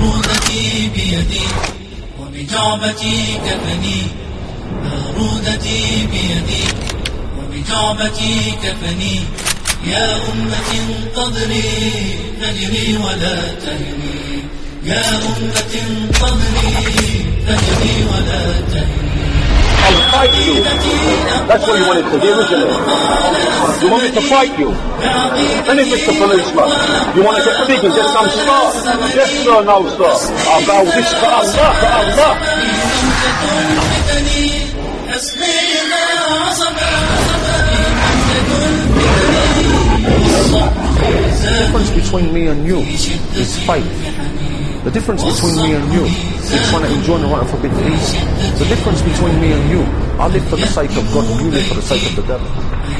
بارودتي بيدي وبجعبتي كفني، بارودتي بيدي وبجعبتي كفني. يا أمة انتظري فجري ولا تهني، يا أمة انتظري فجري ولا تهني. I'll fight you. That's what you wanted to do, isn't it? You want me to fight you? And if it's the policeman, you want to get big and get some stars? Yes sir, no sir. I'll bow this to Allah, to Allah. The difference between me and you is faith. The difference between me and you is trying to enjoy the right and forbid things. The difference between me and you, I live for the sake of God and you live for the sake of the devil.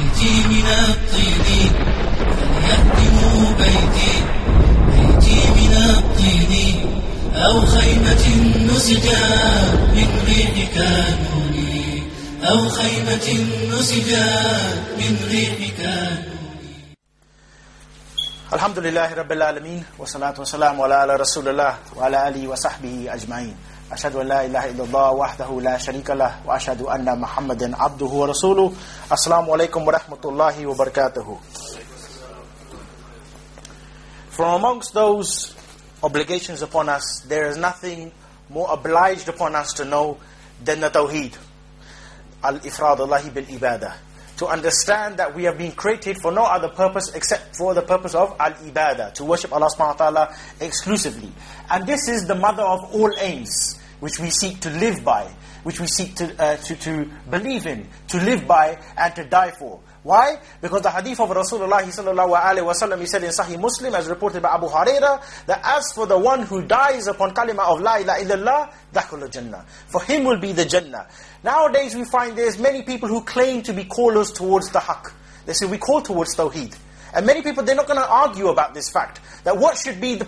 Alhamdulillahi Rabbil Alameen, wa salatu wa salamu ala Rasulullah wa ala alihi wa sahbihi ajma'in. Ashhadu an la ilaha illallah wahdahu la sharika lah wa ashhadu anna Muhammadan abduhu wa rasuluh. Assalamu alaikum wa rahmatullahi wa barakatuhu. From amongst those obligations upon us, there is nothing more obliged upon us to know than the Tawheed. Al-Ifrad Allahi bil-Ibadah. To understand that we have been created for no other purpose except for the purpose of al-ibadah, to worship Allah subhanahu wa ta'ala exclusively. And this is the mother of all aims, which we seek to live by, which we seek to believe in, to live by and to die for. Why? Because the hadith of Rasulullah sallallahu alaihi wasallam, he said in Sahih Muslim, as reported by Abu Hurairah, that as for the one who dies upon kalima of la ilaha illallah, dakhul jannah. For him will be the Jannah. Nowadays we find there's many people who claim to be callers towards the haqq. They say we call towards tawheed. And many people, they're not going to argue about this fact. That what should be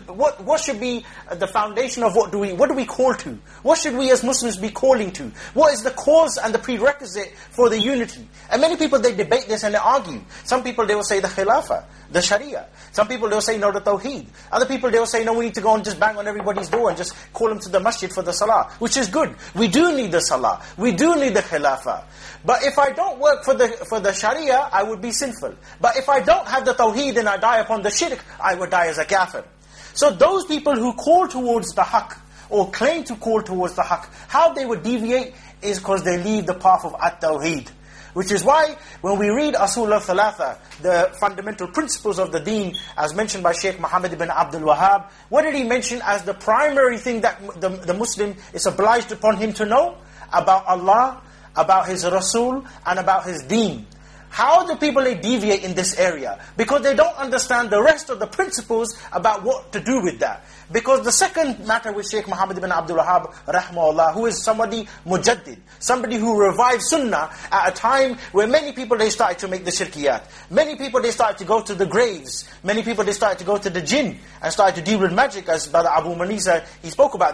the foundation of what do we call to? What should we as Muslims be calling to? What is the cause and the prerequisite for the unity? And many people, they debate this and they argue. Some people, they will say the khilafah, the sharia. Some people, they will say no, the tawheed. Other people, they will say no, we need to go and just bang on everybody's door and just call them to the masjid for the salah. Which is good. We do need the salah. We do need the khilafah. But if I don't work for the sharia, I would be sinful. But if I don't have the tawheed and I die upon the shirk, I would die as a kafir. So those people who call towards the haqq, or claim to call towards the haqq, how they would deviate is because they leave the path of at-tawheed. Which is why, when we read Usul al-Thalatha, the fundamental principles of the deen, as mentioned by Shaykh Muhammad ibn Abdul Wahhab, what did he mention as the primary thing that the Muslim is obliged upon him to know? About Allah, about His Rasul, and about His deen. How do people deviate in this area? Because they don't understand the rest of the principles about what to do with that. Because the second matter with Shaykh Muhammad ibn Abdul Wahhab, rahmahullah, who is somebody mujaddid, somebody who revived sunnah at a time where many people, they started to make the shirkiyat. Many people, they started to go to the graves. Many people, they started to go to the jinn and started to deal with magic, as Brother Abu Manisa, he spoke about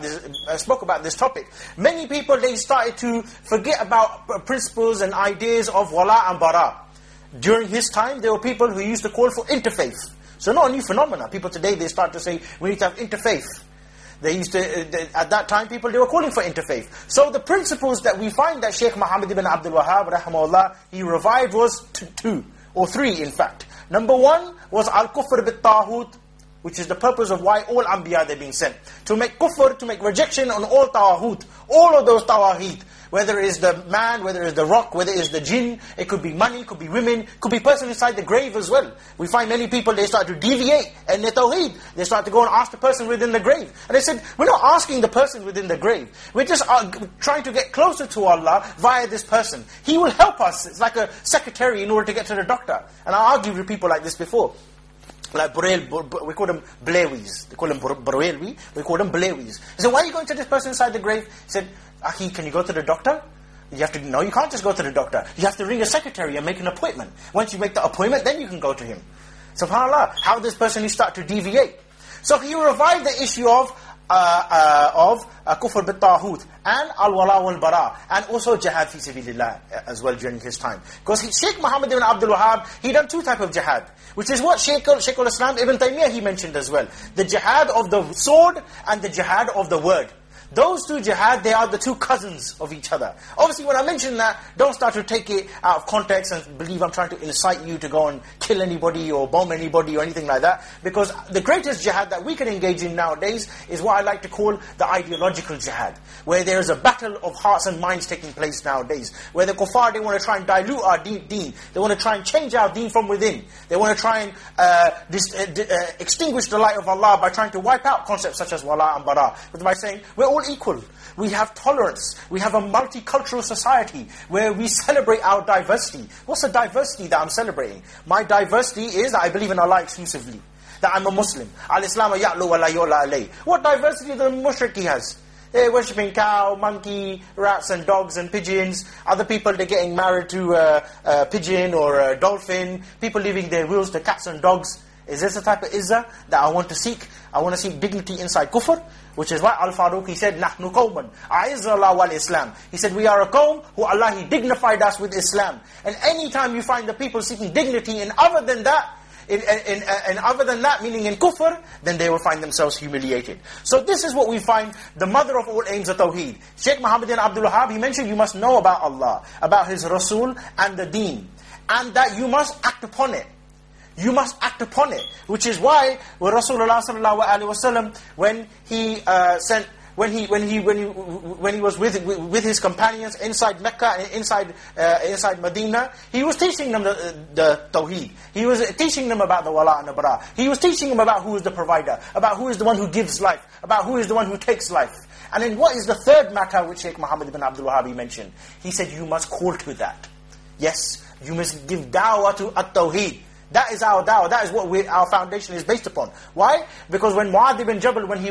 this topic. Many people, they started to forget about principles and ideas of wala and bara. During his time, there were people who used to call for interfaith. So not a new phenomena. People today, they start to say, we need to have interfaith. They used to, at that time, people, they were calling for interfaith. So the principles that we find that Shaykh Muhammad ibn Abdul Wahhab, rahimahullah, he revived was two, or three in fact. Number one was al-kufr bit-tahut, which is the purpose of why all anbiya, they're being sent. To make kufr, to make rejection on all tawahut, all of those tawahid. Whether it is the man, whether it is the rock, whether it is the jinn, it could be money, it could be women, it could be person inside the grave as well. We find many people, they start to deviate, and their tawheed, they start to go and ask the person within the grave. And they said, we're not asking the person within the grave. We're just trying to get closer to Allah via this person. He will help us. It's like a secretary in order to get to the doctor. And I argued with people like this before. Like we call them Blewis. They call them Borelwi. We call them Blewis. He said, why are you going to this person inside the grave? He said, Akhi, can you go to the doctor? No, you can't just go to the doctor. You have to ring a secretary and make an appointment. Once you make the appointment, then you can go to him. SubhanAllah, how this person, he start to deviate. So he revived the issue of kufr bit-taghut and al-wala wal-bara, and also jihad fi sabilillah as well during his time. Because Sheikh Muhammad ibn Abdul Wahhab, he done two types of jihad, which is what Shaykh al-Islam Ibn Taymiyyah he mentioned as well. The jihad of the sword and the jihad of the word. Those two jihad, they are the two cousins of each other. Obviously, when I mention that, don't start to take it out of context and believe I'm trying to incite you to go and kill anybody or bomb anybody or anything like that. Because the greatest jihad that we can engage in nowadays is what I like to call the ideological jihad, where there is a battle of hearts and minds taking place nowadays, where the kuffar, they want to try and dilute our deen. They want to try and change our deen from within. They want to try and extinguish the light of Allah by trying to wipe out concepts such as wala and bara, but by saying, we're all equal. We have tolerance. We have a multicultural society where we celebrate our diversity. What's the diversity that I'm celebrating? My diversity is that I believe in Allah exclusively. That I'm a Muslim. Al-Islam ya'lu wa la yu'la alayh. What diversity the mushriki has? They're worshipping cow, monkey, rats and dogs and pigeons. Other people, they're getting married to a pigeon or a dolphin. People leaving their wills to cats and dogs. Is this the type of izzah that I want to seek? I want to seek dignity inside kufr, which is why Al-Faruq, he said, نَحْنُ قَوْمًا أَعِزَّ اللَّهُ وَالْإِسْلَامِ. He said, we are a qawm who Allah, He dignified us with Islam. And anytime you find the people seeking dignity in other than that, meaning in kufr, then they will find themselves humiliated. So this is what we find, the mother of all aims of Tawheed. Shaykh Muhammad ibn Abdul Wahhab, he mentioned you must know about Allah, about His Rasul and the deen, and that you must act upon it. You must act upon it, which is why when Rasulullah sallallahu alaihi wasallam, when he was with his companions inside Mecca and inside Medina, he was teaching them the Tawheed. He was teaching them about the wala and the bara. He was teaching them about who is the provider, about who is the one who gives life, about who is the one who takes life. And then what is the third matter which Shaykh Muhammad ibn Abdul Wahhab mentioned? He said you must call to that. Yes, you must give da'wah to at-Tawheed. That is our da'wah. That is what our foundation is based upon. Why? Because when Mu'adh ibn Jabal, when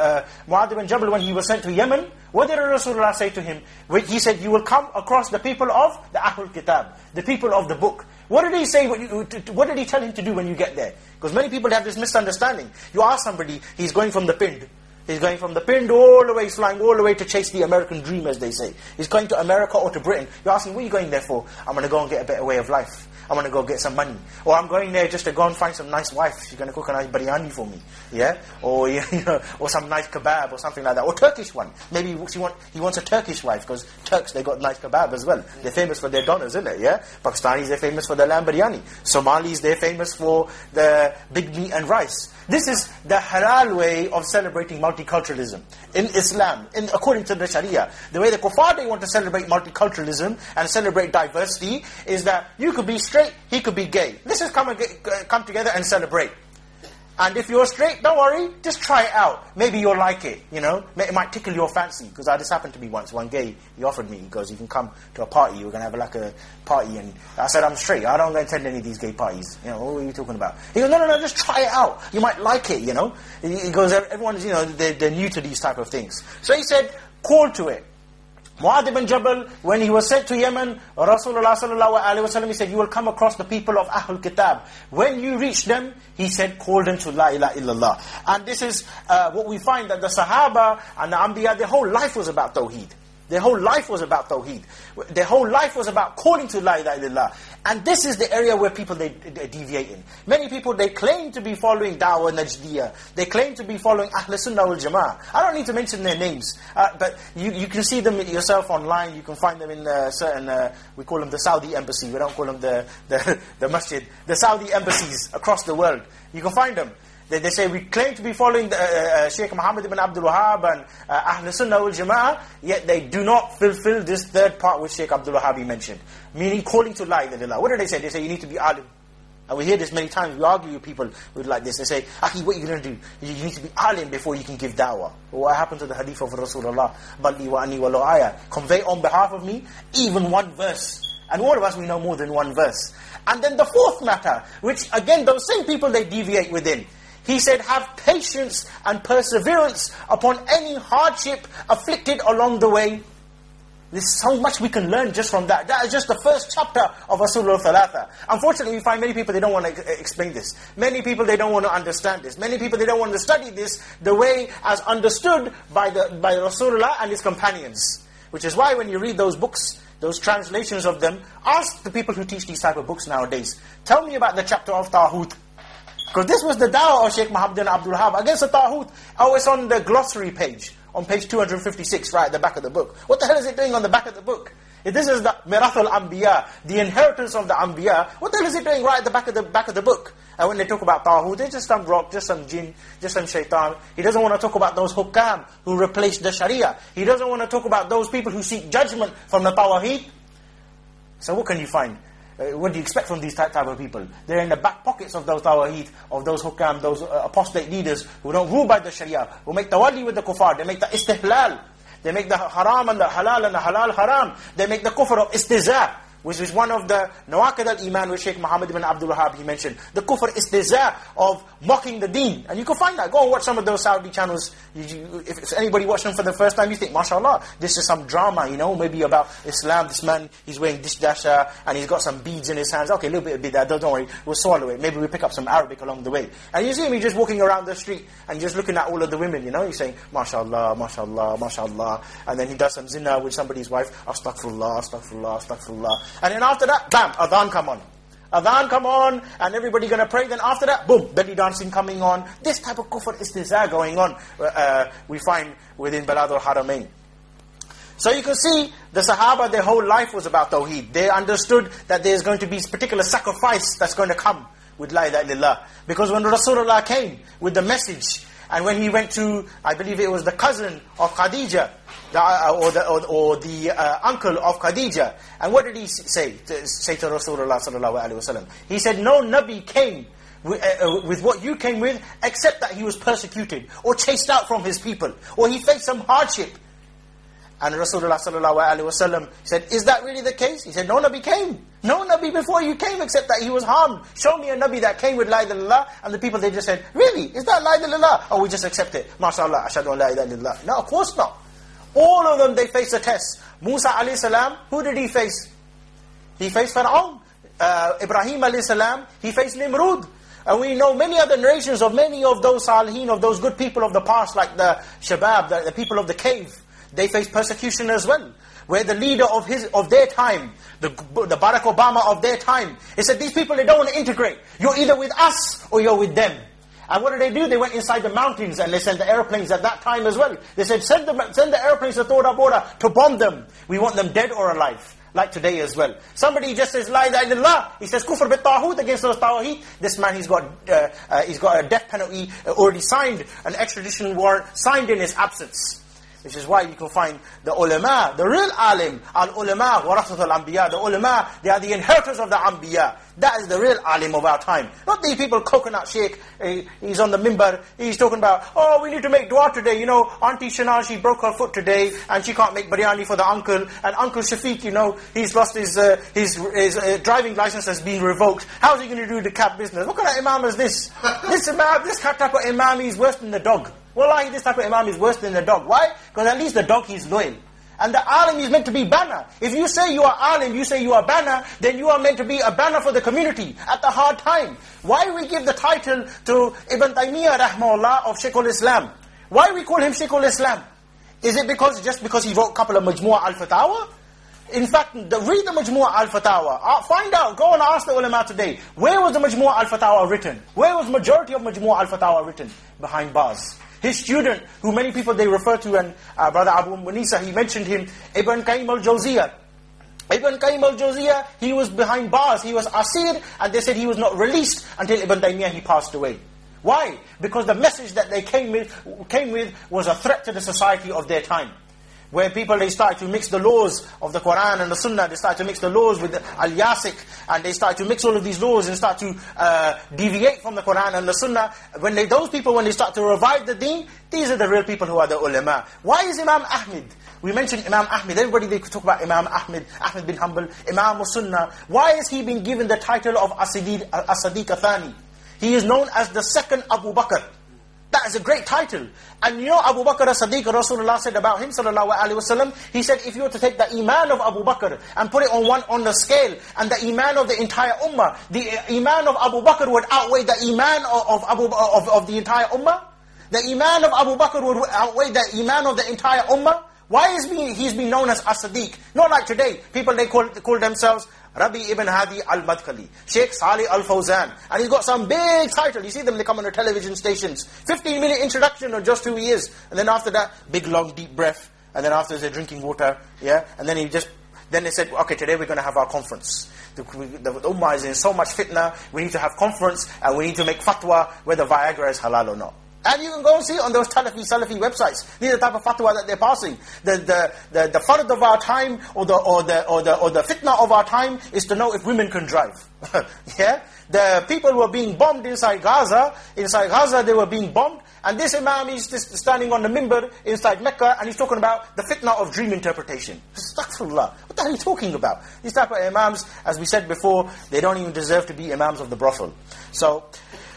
he was sent to Yemen, what did Rasulullah say to him? He said, you will come across the people of the Ahlul Kitab, the people of the book. What did he say? What did he tell him to do when you get there? Because many people have this misunderstanding. You ask somebody, he's going from the Pind. He's going from the Pind all the way, he's flying all the way to chase the American dream, as they say. He's going to America or to Britain. You're asking, what are you going there for? I'm going to go and get a better way of life. I'm going to go get some money. Or I'm going there just to go and find some nice wife. She's going to cook a nice biryani for me. Yeah? Or, or some nice kebab or something like that. Or Turkish one. Maybe he wants a Turkish wife, because Turks, they got nice kebab as well. They're famous for their donas, isn't it? Yeah? Pakistanis, they're famous for the lamb biryani. Somalis, they're famous for the big meat and rice. This is the halal way of celebrating multiculturalism in Islam, according to the Sharia. The way the kuffar, they want to celebrate multiculturalism and celebrate diversity is that you could be straight, he could be gay. Let's just come together and celebrate. And if you're straight, don't worry, just try it out. Maybe you'll like it, It might tickle your fancy. Because this happened to me once. One gay, he offered me, he goes, you can come to a party, we're going to have like a party. And I said, I'm straight, I don't go attend any of these gay parties. What are you talking about? He goes, no, just try it out. You might like it, He goes, everyone's, they're new to these type of things. So he said, call to it. Mu'adh ibn Jabal, when he was sent to Yemen, Rasulullah sallallahu alaihi wasallam, he said, you will come across the people of Ahlul Kitab. When you reach them, he said, call them to La ilaha illallah. And this is what we find, that the Sahaba and the Anbiya, their whole life was about Tawheed. Their whole life was about Tawheed. Their whole life was about calling to La ilaha illallah. And this is the area where people, they deviate in. Many people, they claim to be following Dawah Najdiyah. They claim to be following Ahl Sunnah wal Jama'ah. I don't need to mention their names. But you can see them yourself online. You can find them in certain, we call them the Saudi embassy. We don't call them the masjid. The Saudi embassies across the world. You can find them. They say, we claim to be following Shaykh Muhammad ibn Abdul Wahhab and Ahl Sunnah wal Jama'ah, yet they do not fulfill this third part which Shaykh Abdul Wahhab mentioned. Meaning calling to La ilaha illallah. What do they say? They say, you need to be alim. And we hear this many times. We argue with people with like this. They say, Akhi, what are you going to do? You need to be alim before you can give da'wah. What happened to the hadith of Rasulullah? Balli wa anni wa lo ayah. Convey on behalf of me even one verse. And all of us, we know more than one verse. And then the fourth matter, which again, those same people, they deviate within. He said, have patience and perseverance upon any hardship afflicted along the way. There's so much we can learn just from that. That is just the first chapter of Usulul Thalatha. Unfortunately, we find many people, they don't want to explain this. Many people, they don't want to understand this. Many people, they don't want to study this the way as understood by Rasulullah and his companions. Which is why when you read those books, those translations of them, ask the people who teach these type of books nowadays. Tell me about the chapter of Taghut. Because this was the da'wah of Shaykh Muhammad bin Abdul Wahhab against the Taghut. Oh, it's on the glossary page. On page 256, right at the back of the book. What the hell is it doing on the back of the book? If this is the Mirathul Anbiya, the inheritance of the Anbiya, what the hell is it doing right at the back of the book? And when they talk about Taghut, it's just some rock, just some jinn, just some shaitan. He doesn't want to talk about those hukam who replaced the Sharia. He doesn't want to talk about those people who seek judgment from the Tawheed. So what can you find? What do you expect from these type of people? They're in the back pockets of those Tawheed, of those hukam, those apostate leaders who don't rule by the Sharia, who make tawalli with the kuffar, they make the istihlal, they make the haram and the halal haram, they make the kufr of istihza, which is one of the nawaqid al-iman which Shaykh Muhammad bin Abdul Wahhab, he mentioned. The kufr istihza of mocking the deen. And you can find that. Go and watch some of those Saudi channels. If anybody watching them for the first time, you think, mashallah, this is some drama, maybe about Islam. This man, he's wearing this dasha, and he's got some beads in his hands. Okay, a little bit of bid'ah, don't worry, we'll swallow it. Maybe we'll pick up some Arabic along the way. And you see him, he's just walking around the street, and just looking at all of the women, he's saying, mashallah, mashallah, mashallah. And then he does some zina with somebody's wife, astaghfirullah, astaghfirullah, astaghfirullah. And then after that, bam, adhan come on. Adhan come on, and everybody going to pray. Then after that, boom, belly dancing coming on. This type of kufr istihza going on, we find within Balad al-Haramain. So you can see, the Sahaba, their whole life was about Tawheed. They understood that there's going to be particular sacrifice that's going to come with La ilaha illallah. Because when Rasulullah came with the message, and when he went to, I believe it was the cousin of Khadija, or the uncle of Khadija, and what did he say to Rasulullah sallallahu alaihi wasallam? He said, no Nabi came with what you came with, except that he was persecuted, or chased out from his people, or he faced some hardship. And Rasulullah sallallahu alaihi wasallam said, is that really the case? He said, no Nabi came. No Nabi before you came, except that he was harmed. Show me a Nabi that came with La ilaha illallah. And the people, they just said, really? Is that La ilaha illallah? Oh, we just accept it. MashaAllah, ashhadu an la ilaha illallah. No, of course not. All of them, they faced a test. Musa alayhi salam, who did he face? He faced Fir'aun. Ibrahim alayhi salam, he faced Nimrud. And we know many other narrations of many of those salihin, of those good people of the past, like the Shabab, the people of the cave. They faced persecution as well. Where the leader of their time, the Barack Obama of their time, he said, these people, they don't want to integrate. You're either with us or you're with them. And what did they do? They went inside the mountains and they sent the airplanes at that time as well. They said, send the airplanes to Tora Bora to bomb them. We want them dead or alive. Like today as well. Somebody just says, La ilaha illallah. He says, kufr bit taghut, against those tawheed. This man, he's got a death penalty already signed, an extradition warrant signed in his absence. Which is why you can find the ulama, the real alim, al-ulama, warathatul anbiya, the ulama, they are the inheritors of the anbiya. That is the real alim of our time. Not these people, coconut sheikh, he's on the mimbar, he's talking about, oh, we need to make dua today, Auntie Shana, she broke her foot today, and she can't make biryani for the uncle, and Uncle Shafiq, he's lost his driving license has been revoked. How's he going to do the cab business? What kind of imam is this? This type of imam is worse than the dog. Wallahi, this type of imam is worse than the dog. Why? Because at least the dog, he's loyal. And the alim is meant to be banner. If you say you are alim, you say you are banner, then you are meant to be a banner for the community at the hard time. Why we give the title to Ibn Taymiyyah rahmahullah of Shaykh al-Islam? Why we call him Shaykh al-Islam? Is it just because he wrote a couple of Majmu'ah al-Fatawa? In fact, read the Majmu'ah al-Fatawa. Find out, go and ask the ulama today. Where was the Majmu'ah al-Fatawa written? Where was majority of Majmu'ah al-Fatawa written? Behind bars. His student, who many people they refer to, and Brother Abu Munisa, he mentioned him, Ibn Qayyim al-Jawziyah. Ibn Qayyim al-Jawziyah, he was behind bars, he was asir, and they said he was not released until Ibn Taymiyyah, he passed away. Why? Because the message that they came with was a threat to the society of their time. Where people, they start to mix the laws of the Quran and the Sunnah, they start to mix the laws with the Al-Yasik, and they start to mix all of these laws and start to deviate from the Quran and the Sunnah. When they start to revive the deen, these are the real people who are the ulama. Why is Imam Ahmed? We mentioned Imam Ahmed. Everybody, they could talk about Imam Ahmed bin Hanbal, Imam al-Sunnah. Why is he being given the title of As-Sadiq Athani? He is known as the second Abu Bakr. that is a great title. And you know Abu Bakr as-Siddiq, Rasulullah said about him, sallallahu alaihi wasallam, he said, if you were to take the iman of Abu Bakr and put it on the scale, and the iman of the entire ummah, the iman of Abu Bakr would outweigh the iman of the entire ummah. The iman of Abu Bakr would outweigh the iman of the entire ummah. Why is he's been known as as-Siddiq? Not like today. People, they call themselves Rabi ibn Hadi al-Madkhali, Sheikh Salih al-Fawzan. And he's got some big title. You see them, they come on the television stations. 15-minute introduction of just who he is. And then after that, big, long, deep breath. And then after they're drinking water. Yeah. And then then they said, okay, today we're going to have our conference. The ummah is in so much fitna. We need to have conference and we need to make fatwa whether Viagra is halal or not. And you can go and see on those Salafi websites. These are the type of fatwa that they're passing. The fard of our time, or the fitna of our time, is to know if women can drive. Yeah, the people were being bombed inside Gaza. Inside Gaza, they were being bombed, and this imam is just standing on the minbar inside Mecca, and he's talking about the fitna of dream interpretation. Astaghfirullah. What the hell are you talking about? These type of imams, as we said before, they don't even deserve to be imams of the brothel. So.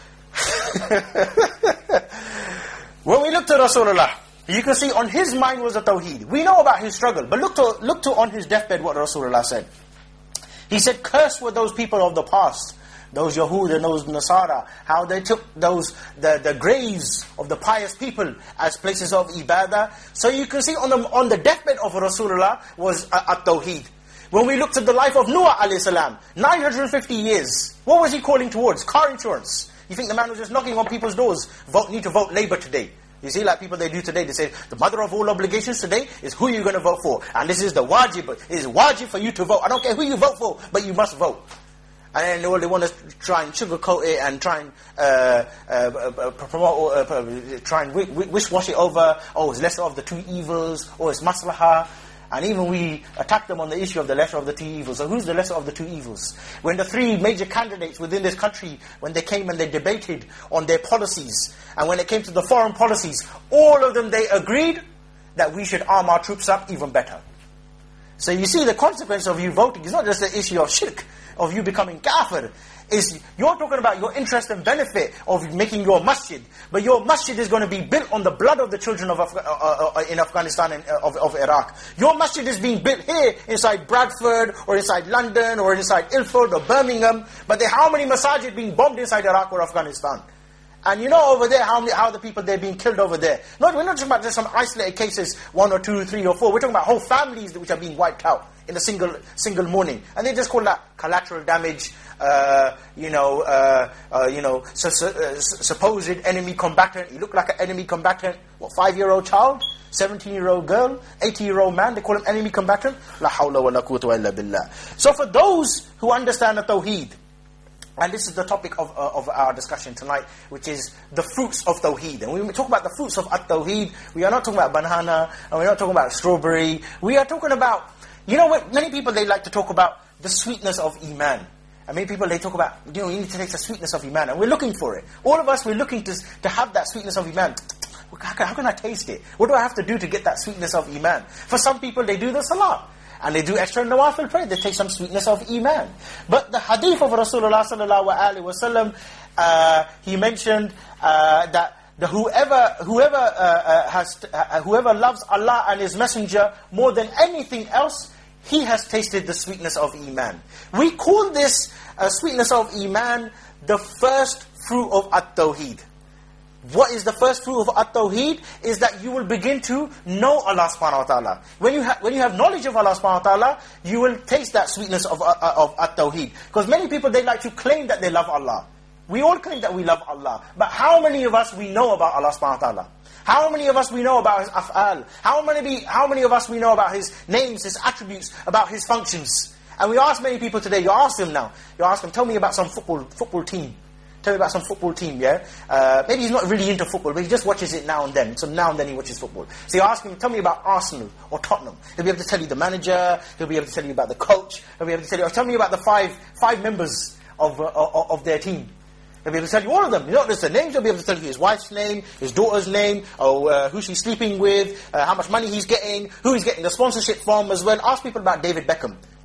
When we look to Rasulullah, you can see on his mind was the Tawheed. We know about his struggle, but look to on his deathbed what Rasulullah said. He said, cursed were those people of the past, those Yahud and those Nasara, how they took the graves of the pious people as places of ibadah. So you can see on the deathbed of Rasulullah was at-Tawheed. When we looked at the life of Noah alayhi salam, 950 years, what was he calling towards? Car insurance. You think the man was just knocking on people's doors? Need to vote Labour today. You see, like people they do today, they say, the mother of all obligations today is who you're going to vote for. And this is the wajib. It is wajib for you to vote. I don't care who you vote for, but you must vote. And then they want to try and sugarcoat it and try and promote, try and wish-wash it over. Oh, it's lesser of the two evils. Oh, it's maslahah. And even we attack them on the issue of the lesser of the two evils. So who's the lesser of the two evils? When the three major candidates within this country, when they came and they debated on their policies, and when it came to the foreign policies, all of them, they agreed that we should arm our troops up even better. So you see the consequence of you voting is not just the issue of shirk, of you becoming kafir. You're talking about your interest and benefit of making your masjid. But your masjid is going to be built on the blood of the children in Afghanistan and of Iraq. Your masjid is being built here inside Bradford or inside London or inside Ilford or Birmingham. But how many masajid being bombed inside Iraq or Afghanistan? And you know over there how the people they're being killed over there. We're not talking about just some isolated cases, 1 or 2, 3 or 4. We're talking about whole families which are being wiped out in a single morning. And they just call that collateral damage. Supposed enemy combatant. You look like an enemy combatant. What, 5-year-old child? 17-year-old girl? 80-year-old man? They call him enemy combatant? La hawla wa la quwwata illa billah. So for those who understand the Tawheed, and this is the topic of our discussion tonight, which is the fruits of Tawheed. And when we talk about the fruits of at-Tawheed, we are not talking about banana, and we're not talking about strawberry. We are talking about, you know what, many people, they like to talk about the sweetness of Iman. And many people, they talk about, you need to taste the sweetness of Iman. And we're looking for it. All of us, we're looking to have that sweetness of Iman. How can I taste it? What do I have to do to get that sweetness of Iman? For some people, they do the salah. And they do extra nawafil prayer. They take some sweetness of Iman. But the hadith of Rasulullah sallallahu alaihi wasallam, he mentioned that whoever loves Allah and His Messenger more than anything else, he has tasted the sweetness of Iman. We call this sweetness of Iman the first fruit of at-Tawheed. What is the first fruit of at-Tawheed? Is that you will begin to know Allah subhanahu wa ta'ala. When you have knowledge of Allah subhanahu wa ta'ala, you will taste that sweetness of at-Tawheed. Because many people, they like to claim that they love Allah. We all claim that we love Allah. But how many of us we know about Allah subhanahu wa ta'ala? How many of us we know about His af'al? How many of us we know about His names, His attributes, about His functions? And we ask many people today, you ask them, tell me about some football team. Tell me about some football team, yeah? Maybe he's not really into football, but he just watches it now and then. So now and then he watches football. So you ask him, tell me about Arsenal or Tottenham. He'll be able to tell you the manager, he'll be able to tell you about the coach, he'll be able to tell me about the five members of their team. He'll be able to tell you all of them. Not just the names, he'll be able to tell you his wife's name, his daughter's name, or who she's sleeping with, how much money he's getting, who he's getting the sponsorship from as well. Ask people about David Beckham.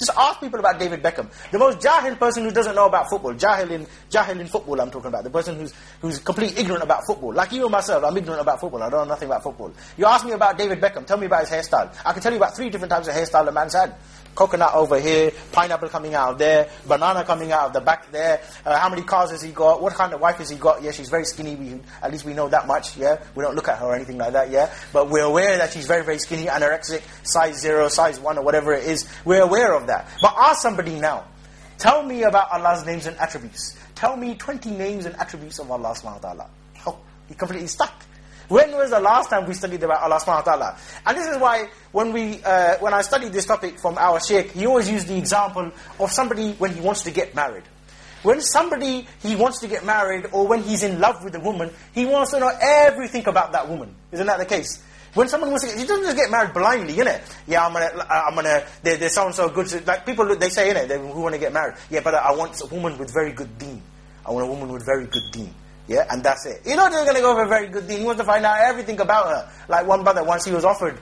Just ask people about David Beckham. The most jahil person who doesn't know about football. Jahil in football I'm talking about. The person who's completely ignorant about football. Like you and myself, I'm ignorant about football. I don't know nothing about football. You ask me about David Beckham, tell me about his hairstyle. I can tell you about 3 different types of hairstyle the man's had. Coconut over here, pineapple coming out of there, banana coming out of the back there. How many cars has he got? What kind of wife has he got? Yeah, she's very skinny. At least we know that much. Yeah, we don't look at her or anything like that. Yeah, but we're aware that she's very, very skinny, anorexic, size 0, size 1, or whatever it is. We're aware of that. But ask somebody now. Tell me about Allah's names and attributes. Tell me 20 names and attributes of Allah subhanahu wa ta'ala. Oh, he completely stuck. When was the last time we studied about Allah subhanahu wa ta'ala? And this is why when I studied this topic from our Shaykh, he always used the example of somebody when he wants to get married. When somebody, he wants to get married, or when he's in love with a woman, he wants to know everything about that woman. Isn't that the case? When someone wants to he doesn't just get married blindly, innit? Yeah, I'm gonna, they're so good. Like people, they say, innit, who want to get married. Yeah, but I want a woman with very good deen. I want a woman with very good deen. Yeah, and that's it. You're not just going to go for a very good deen. He wants to find out everything about her. Like one brother, once he was offered,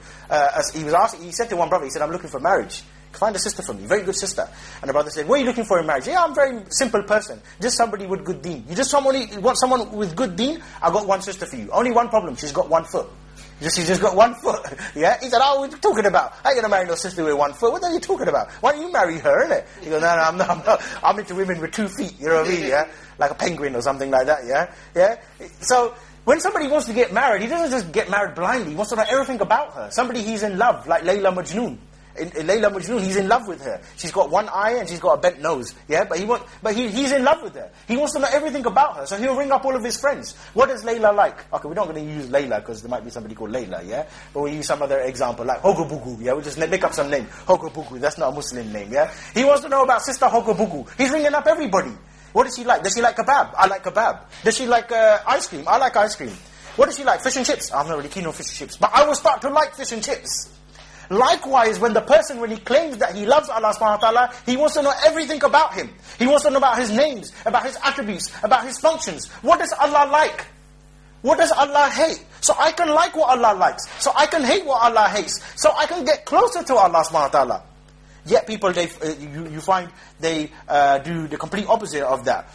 he said to one brother, he said, I'm looking for marriage. Find a sister for me, very good sister. And the brother said, what are you looking for in marriage? Yeah, I'm a very simple person. Just somebody with good deen. You want someone with good deen? I've got one sister for you. Only one problem, she's got 1 foot. She's just got 1 foot. Yeah? He said, what are you talking about? I ain't going to marry no sister with 1 foot. What are you talking about? Why don't you marry her, innit? He goes, no, I'm not. I'm into women with 2 feet. You know what I mean? Yeah? Like a penguin or something like that, yeah? Yeah? So, when somebody wants to get married, he doesn't just get married blindly. He wants to know everything about her. Somebody he's in love, like Layla Majnoon. In Layla Majnoon, he's in love with her. She's got 1 eye and she's got a bent nose. Yeah, but he's in love with her. He wants to know everything about her. So he'll ring up all of his friends. What is Layla like? Okay, we're not going to use Layla because there might be somebody called Layla, yeah? But we'll use some other example, like Hogobugu, yeah? We'll just make up some name. Hogobugu, that's not a Muslim name, yeah? He wants to know about Sister Hogobugu. He's ringing up everybody. What does she like? Does she like kebab? I like kebab. Does she like ice cream? I like ice cream. What does she like? Fish and chips? I'm not really keen on fish and chips. But I will start to like fish and chips. Likewise, when he claims that he loves Allah subhanahu wa ta'ala, he wants to know everything about him. He wants to know about his names, about his attributes, about his functions. What does Allah like? What does Allah hate? So I can like what Allah likes. So I can hate what Allah hates. So I can get closer to Allah subhanahu wa ta'ala. Yet people, you find they do the complete opposite of that.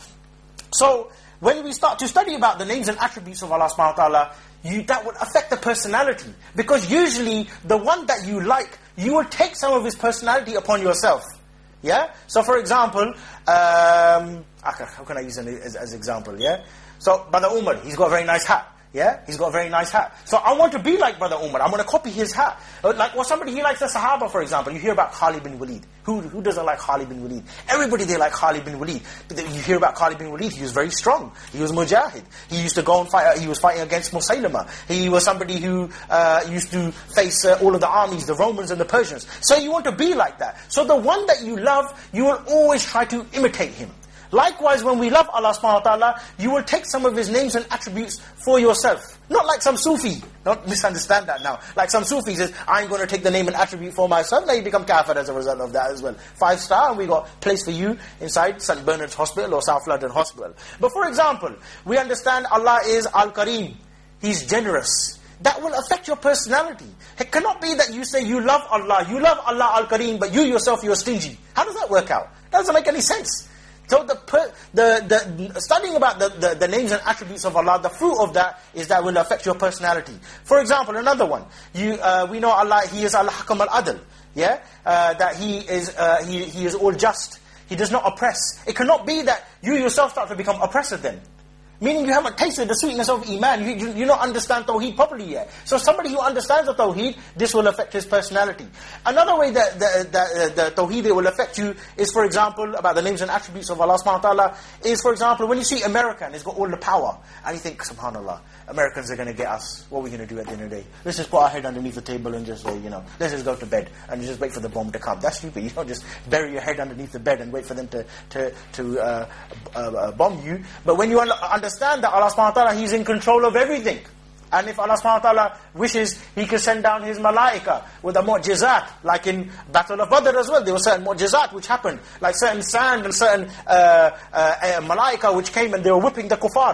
So when we start to study about the names and attributes of Allah subhanahu wa ta'ala, that would affect the personality. Because usually, the one that you like, you will take some of his personality upon yourself. Yeah? So for example, how can I use an as example, yeah? So, Brother Umar, he's got a very nice hat. Yeah? He's got a very nice hat. So I want to be like Brother Umar. I'm going to copy his hat. Like, somebody, he likes the Sahaba, for example. You hear about Khalid bin Walid. Who doesn't like Khalid bin Walid? Everybody, they like Khalid bin Walid. But you hear about Khalid bin Walid, he was very strong. He was mujahid. He used to go and fight, he was fighting against Musaylama. He was somebody who used to face all of the armies, the Romans and the Persians. So you want to be like that. So the one that you love, you will always try to imitate him. Likewise, when we love Allah subhanahu wa ta'ala, you will take some of his names and attributes for yourself. Not like some Sufi. Don't misunderstand that now. Like some Sufi says, I ain't going to take the name and attribute for myself. Now you become kafir as a result of that as well. 5-star, and we got place for you inside St. Bernard's Hospital or South London Hospital. But for example, we understand Allah is Al-Kareem. He's generous. That will affect your personality. It cannot be that you say you love Allah Al-Kareem, but you yourself, you're stingy. How does that work out? That doesn't make any sense. So the studying about the names and attributes of Allah, the fruit of that is that will affect your personality. For example, another one. We know Allah, He is Al-Hakam Al-Adl. Yeah? That He is all just. He does not oppress. It cannot be that you yourself start to become oppressive then. Meaning you haven't tasted the sweetness of Iman. You don't understand Tawheed properly yet. So somebody who understands the Tawheed, this will affect his personality. Another way that the Tawheed will affect you is, for example, about the names and attributes of Allah subhanahu wa ta'ala, is, for example, when you see America and it's got all the power, and you think, subhanAllah, Americans are going to get us. What are we going to do at the end of the day? Let's just put our head underneath the table and just say, let's just go to bed and just wait for the bomb to come. That's stupid. You don't just bury your head underneath the bed and wait for them to bomb you. But when you understand that Allah subhanahu wa ta'ala, He's in control of everything. And if Allah subhanahu wa ta'ala wishes, He can send down His malaika with a mu'jizat. Like in Battle of Badr as well, there were certain mu'jizat which happened. Like certain sand and certain malaika which came and they were whipping the kuffar.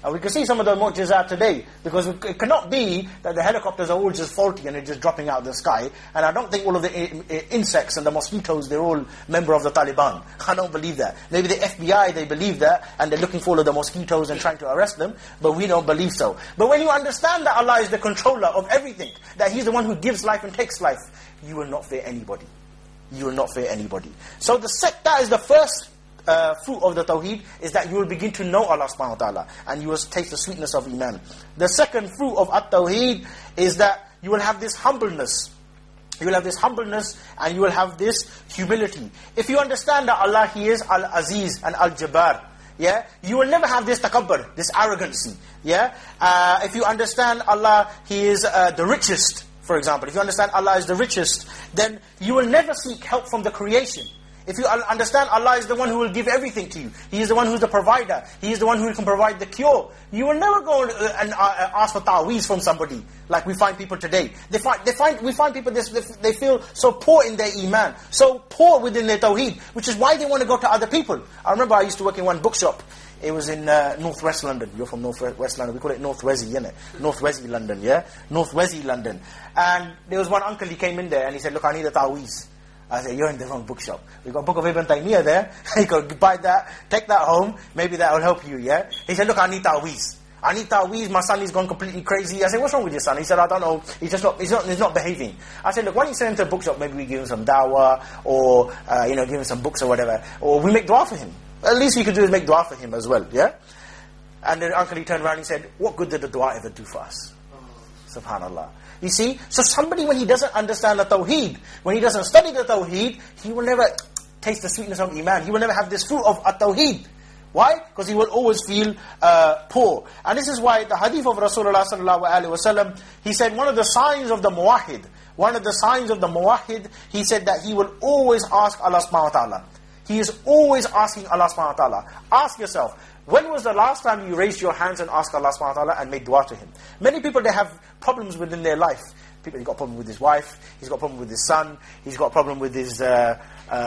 And we can see some of the mu'jizat today, because it cannot be that the helicopters are all just faulty and they're just dropping out of the sky. And I don't think all of the insects and the mosquitoes, they're all member of the Taliban. I don't believe that. Maybe the FBI, they believe that, and they're looking for all of the mosquitoes and trying to arrest them, but we don't believe so. But when you understand that Allah is the controller of everything, that He's the one who gives life and takes life, you will not fear anybody. You will not fear anybody. So that is the first fruit of the Tawheed, is that you will begin to know Allah subhanahu wa ta'ala, and you will taste the sweetness of Iman. The second fruit of At-Tawheed is that you will have this humbleness. You will have this humbleness, and you will have this humility. If you understand that Allah, He is Al-Aziz and Al-Jabbar, yeah, you will never have this takabbur, this arrogancy. Yeah, if you understand Allah, He is the richest, for example. If you understand Allah is the richest, then you will never seek help from the creation. If you understand Allah is the one who will give everything to you, He is the one who is the provider, He is the one who can provide the cure, you will never go and ask for ta'weez from somebody, like we find people today. We find people, they feel so poor in their iman, so poor within their tawheed, which is why they want to go to other people. I remember I used to work in one bookshop. It was in Northwest London. You're from Northwest London. We call it North Wessie, innit? North Wessie London, yeah? North Wessie London. And there was one uncle, he came in there and he said, look, I need a ta'weez. I said, you're in the wrong bookshop. We've got a book of Ibn Taymiyyah there. You can buy that, take that home. Maybe that will help you, yeah? He said, look, I need ta'weez. I need ta'weez. My son is gone completely crazy. I said, what's wrong with your son? He said, I don't know. He's not behaving. I said, look, why don't you send him to a bookshop? Maybe we give him some dawah, or, give him some books or whatever. Or we make dua for him. At least we could do is make dua for him as well, yeah? And then uncle, he turned around and he said, what good did the dua ever do for us? Subhanallah. You see, so somebody, when he doesn't understand the Tawheed, when he doesn't study the Tawheed, he will never taste the sweetness of Iman. He will never have this fruit of At-Tawheed. Why? Because he will always feel poor. And this is why the hadith of Rasulullah sallallahu alaihi wasallam, he said one of the signs of the muwahhid, he said that he will always ask Allah subhanahu wa ta'ala. He is always asking Allah subhanahu wa ta'ala. Ask yourself, when was the last time you raised your hands and asked Allah subhanahu wa ta'ala and made dua to Him? Many people, they have problems within their life. He's got a problem with his wife, he's got a problem with his son, he's got a problem with his daughter,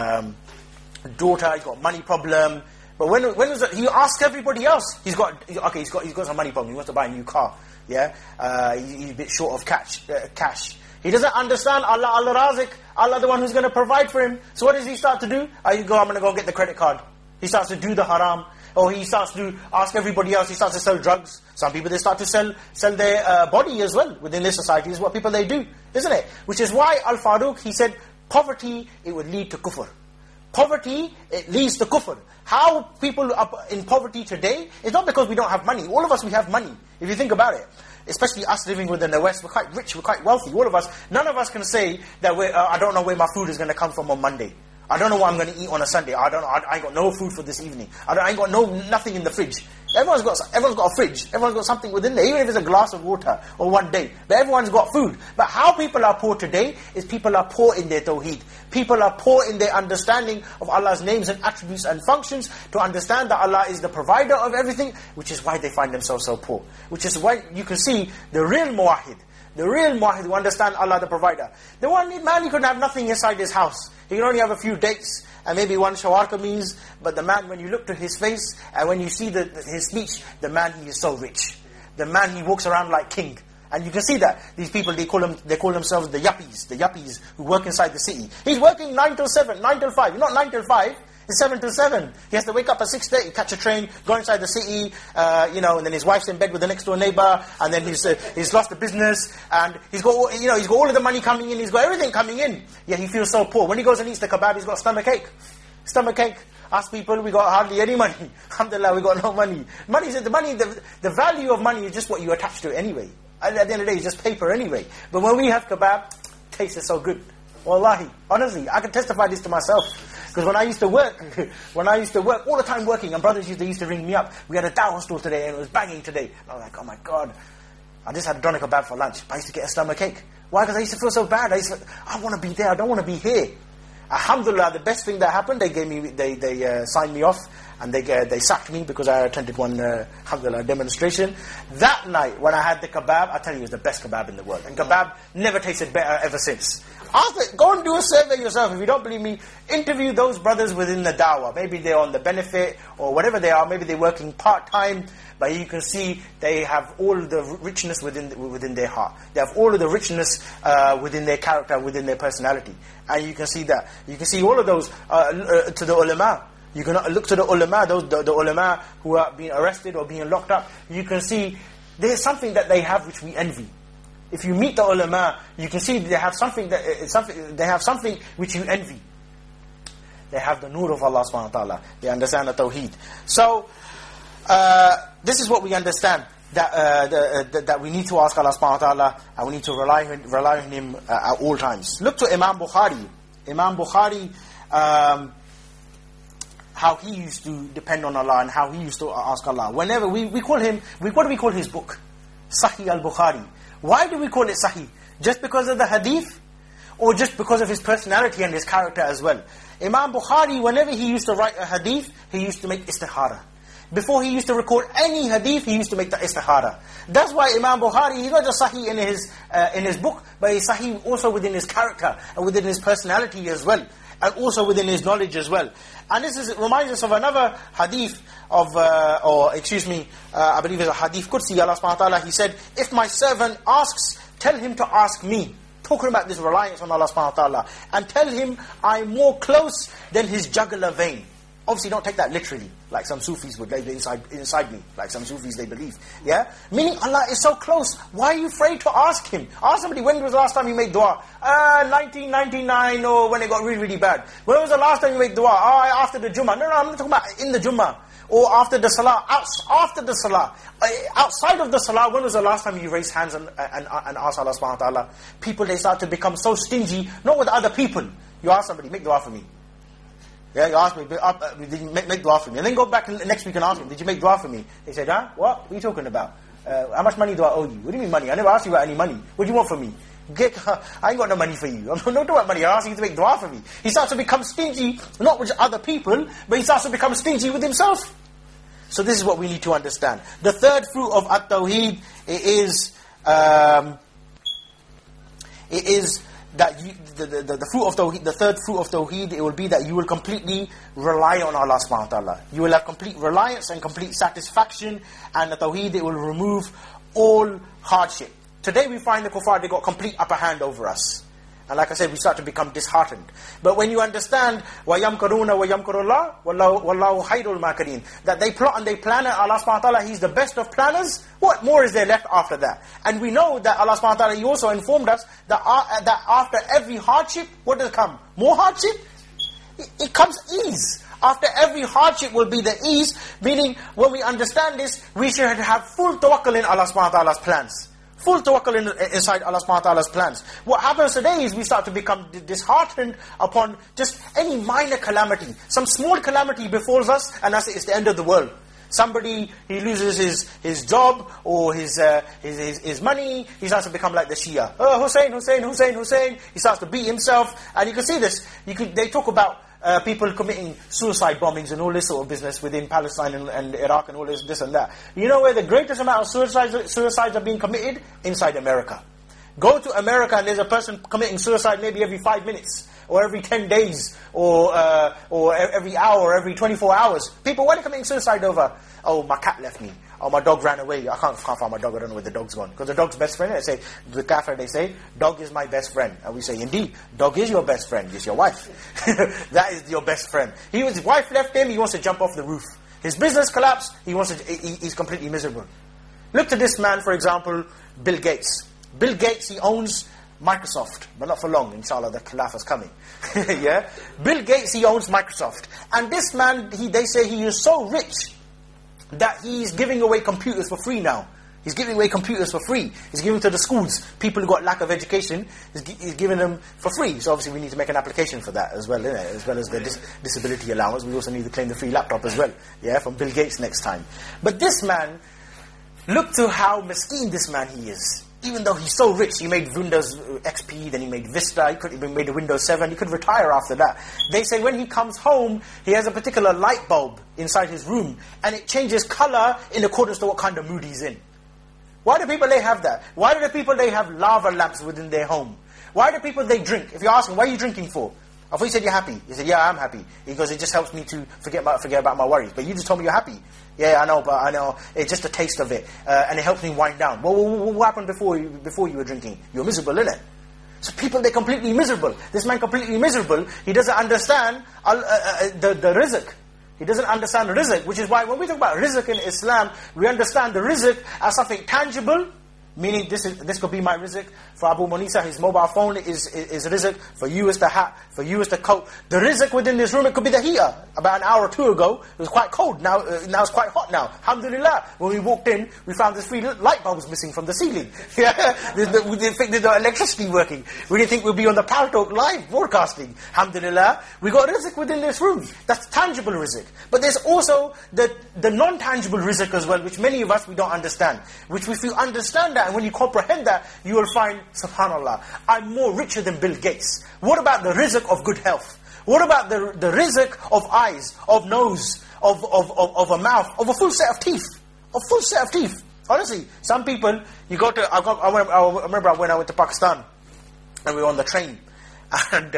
he's got a money problem. But when was it? He asks everybody else. He's got some money problem, he wants to buy a new car. Yeah, he's a bit short of cash. He doesn't understand Allah al-Razik, Allah the one who's going to provide for him. So what does he start to do? I'm going to go get the credit card. He starts to do the haram. Or he starts to ask everybody else. He starts to sell drugs. Some people, they start to sell their body as well. Within this society is what people, they do. Isn't it? Which is why Al-Faruq, he said, poverty, it would lead to kufr. Poverty, it leads to kufr. How people are in poverty today, it's not because we don't have money. All of us, we have money. If you think about it. Especially us living within the West, we're quite rich, we're quite wealthy. All of us, none of us can say that I don't know where my food is going to come from on Monday. I don't know what I'm going to eat on a Sunday. I ain't got no food for this evening. I ain't got nothing in the fridge. Everyone's got a fridge. Everyone's got something within there, even if it's a glass of water or one day. But everyone's got food. But how people are poor today is people are poor in their tawheed. People are poor in their understanding of Allah's names and attributes and functions, to understand that Allah is the provider of everything, which is why they find themselves so poor. Which is why you can see the real muwahhid who understand Allah the provider. The one man, he could have nothing inside his house. He can only have a few dates and maybe one shawarma means. But the man, when you look to his face and when you see his speech, the man, he is so rich. The man, he walks around like king. And you can see that. These people, they call themselves the yuppies who work inside the city. He's working 9 till 7, 9 till 5. Not 9 till 5. It's 7 till 7. He has to wake up at 6:30, catch a train, go inside the city, and then his wife's in bed with the next door neighbor, and then he's lost the business, and he's got all of the money coming in, he's got everything coming in. Yet he feels so poor. When he goes and eats the kebab, he's got stomach ache. Ask people, we got hardly any money. Alhamdulillah, we got no money. The value of money is just what you attach to it anyway. At the end of the day, it's just paper anyway. But when we have kebab, it tastes so good. Wallahi, honestly, I can testify this to myself. Because when I used to work all the time working, and brothers used to ring me up. We had a dawah store today, and it was banging today. And I was like, oh my God, I just had a doner kebab for lunch. But I used to get a stomach ache. Why? Because I used to feel so bad. I want to be there. I don't want to be here. Alhamdulillah, the best thing that happened, they signed me off, and they sacked me because I attended one alhamdulillah demonstration. That night when I had the kebab, I tell you, it was the best kebab in the world, and kebab never tasted better ever since. Go and do a survey yourself. If you don't believe me, interview those brothers within the dawah. Maybe they're on the benefit or whatever they are. Maybe they're working part-time, but you can see they have all the richness within their heart. They have all of the richness within their character, within their personality. And you can see that. You can see all of those to the ulama. You can look to the ulama, the ulama who are being arrested or being locked up. You can see there's something that they have which we envy. If you meet the ulama, you can see they have something which you envy. They have the nur of Allah subhanahu wa ta'ala. They understand the tawheed. So, this is what we understand, that we need to ask Allah subhanahu wa ta'ala, and we need to rely on Him at all times. Look to Imam Bukhari. Imam Bukhari, how he used to depend on Allah and how he used to ask Allah. Whenever we call him, what do we call his book? Sahih al-Bukhari. Why do we call it Sahih? Just because of the hadith? Or just because of his personality and his character as well? Imam Bukhari, whenever he used to write a hadith, he used to make istikhara. Before he used to record any hadith, he used to make the istikhara. That's why Imam Bukhari, he's not just Sahih in his book, but he's Sahih also within his character, and within his personality as well, and also within his knowledge as well. And it reminds us of another hadith I believe it's a hadith Qudsi. Allah subhanahu wa ta'ala, He said, if my servant asks, tell him to ask me. Talking about this reliance on Allah subhanahu wa ta'ala. And tell him, I'm more close than his jugular vein. Obviously, don't take that literally, like some Sufis would, inside me, like some Sufis they believe. Yeah? Meaning Allah is so close. Why are you afraid to ask Him? Ask somebody, when was the last time you made dua? 1999, or when it got really, really bad. When was the last time you made dua? After the Jummah. No, I'm not talking about in the Jummah. Or after the Salah. After the Salah. Outside of the Salah, when was the last time you raised hands and asked Allah subhanahu wa ta'ala? People, they start to become so stingy, not with other people. You ask somebody, make dua for me. Yeah, you ask me, did you make dua for me? And then go back next week and ask them, did you make dua for me? They said, what? What are you talking about? How much money do I owe you? What do you mean money? I never asked you about any money. What do you want from me? I ain't got no money for you. I'm not talking about money. I asked you to make dua for me. He starts to become stingy, not with other people, but he starts to become stingy with himself. So this is what we need to understand. The third fruit of at-tawheed, it is that the fruit of tawheed, the third fruit of tawheed, it will be that you will completely rely on Allah subhanahu wa ta'ala. You will have complete reliance and complete satisfaction, and the tawheed, it will remove all hardship. Today we find the kuffar, they got complete upper hand over us. And like I said, we start to become disheartened. But when you understand, وَيَمْكَرُونَ وَيَمْكَرُ اللَّهُ وَاللَّهُ خَيْرُ الْمَاكِرِينَ, that they plot and they plan, and Allah subhanahu wa ta'ala, He's the best of planners, what more is there left after that? And we know that Allah subhanahu wa ta'ala, He also informed us that after every hardship, what does come? More hardship? It comes ease. After every hardship will be the ease, meaning when we understand this, we should have full tawakkul in Allah subhanahu wa ta'ala's plans. Full tawakkul inside Allah subhanahu wa ta'ala's plans. What happens today is we start to become disheartened upon just any minor calamity. Some small calamity befalls us, and that's it, it's the end of the world. Somebody, he loses his job, or his money, he starts to become like the Shia. Hussein. He starts to beat himself, and you can see this. They talk about people committing suicide bombings and all this sort of business within Palestine and Iraq and all this and that. You know where the greatest amount of suicides are being committed? Inside America. Go to America and there's a person committing suicide maybe every 5 minutes, or every 10 days, or every hour, or every 24 hours. People, what are they committing suicide over? Oh, my cat left me. Oh, my dog ran away. I can't find my dog. I don't know where the dog's gone. Because the dog's best friend, they say, the kafir, they say, dog is my best friend. And we say, indeed, dog is your best friend. It's your wife. That is your best friend. His wife left him. He wants to jump off the roof. His business collapsed. He's completely miserable. Look to this man, for example, Bill Gates. Bill Gates, he owns Microsoft, but not for long. Inshallah, the Khilafah is coming. Yeah, Bill Gates, he owns Microsoft, and this man, they say he is so rich that he's giving away computers for free now. He's giving away computers for free. He's giving to the schools. People who got lack of education, he's giving them for free. So obviously we need to make an application for that as well, innit? As well as the disability allowance. We also need to claim the free laptop as well. Yeah, from Bill Gates next time. But this man, look to how miskeen this man he is. Even though he's so rich, he made Windows XP, then he made Vista, he made a Windows 7, he could retire after that. They say when he comes home, he has a particular light bulb inside his room, and it changes color in accordance to what kind of mood he's in. Why do people they have that? Why do the people they have lava lamps within their home? Why do people they drink? If you ask them, what are you drinking for? I thought you said you're happy. He said, yeah, I'm happy. He goes, it just helps me to forget about my worries. But you just told me you're happy. Yeah, I know. It's just a taste of it. And it helps me wind down. Well, what happened before you were drinking? You were miserable, innit? So people, they're completely miserable. This man completely miserable. He doesn't understand the rizq. He doesn't understand the rizq, which is why when we talk about rizq in Islam, we understand the rizq as something tangible, meaning this could be my rizq. For Abu Munisa, his mobile phone is rizq. For you is the hat. For you is the coat. The rizq within this room, it could be the heater. About an hour or two ago, it was quite cold. Now it's quite hot now. Alhamdulillah. When we walked in, we found this 3 light bulbs missing from the ceiling. We didn't think there's no electricity working. We didn't think we'd be on the Paltalk live broadcasting. Alhamdulillah. We got rizq within this room. That's tangible rizq. But there's also the non-tangible rizq as well, which many of us, we don't understand. Which if you understand that, and when you comprehend that, you will find, subhanallah, I'm more richer than Bill Gates. What about the rizq of good health? What about the rizq of eyes, of nose, of a mouth, of a full set of teeth? A full set of teeth. Honestly, some people, I remember when I went to Pakistan, and we were on the train, and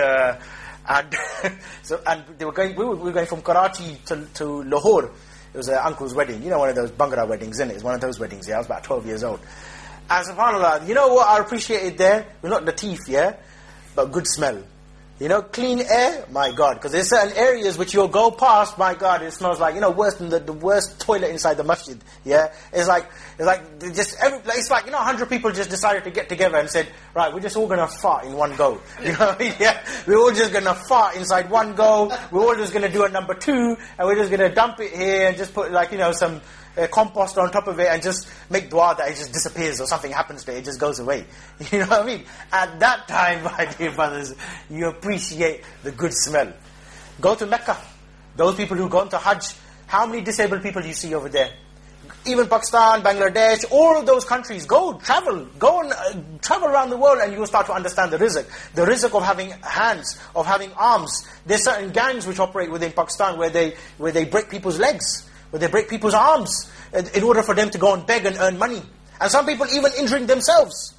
we were going from Karachi to Lahore. It was an uncle's wedding. You know, one of those Bhangra weddings, isn't it? It's one of those weddings, yeah. I was about 12 years old. And subhanAllah, you know what I appreciated there? Well, not the teeth, yeah? But good smell. You know, clean air, my God. Because there's certain areas which you'll go past, my God, it smells like, worse than the worst toilet inside the masjid, yeah? It's like, you know, 100 people just decided to get together and said, right, we're just all going to fart in one go. You know what I mean? Yeah? We're all just going to fart inside one go. We're all just going to do a number 2, and we're just going to dump it here and just put, some compost on top of it and just make dua that it just disappears or something happens to it, it just goes away. You know what I mean? At that time, my dear brothers, you appreciate the good smell. Go to Mecca. Those people who've gone to Hajj, how many disabled people do you see over there? Even Pakistan, Bangladesh, all of those countries, travel and travel around the world, and you will start to understand the rizq. The rizq of having hands, of having arms. There's certain gangs which operate within Pakistan where they break people's legs, where they break people's arms in order for them to go and beg and earn money. And some people even injuring themselves.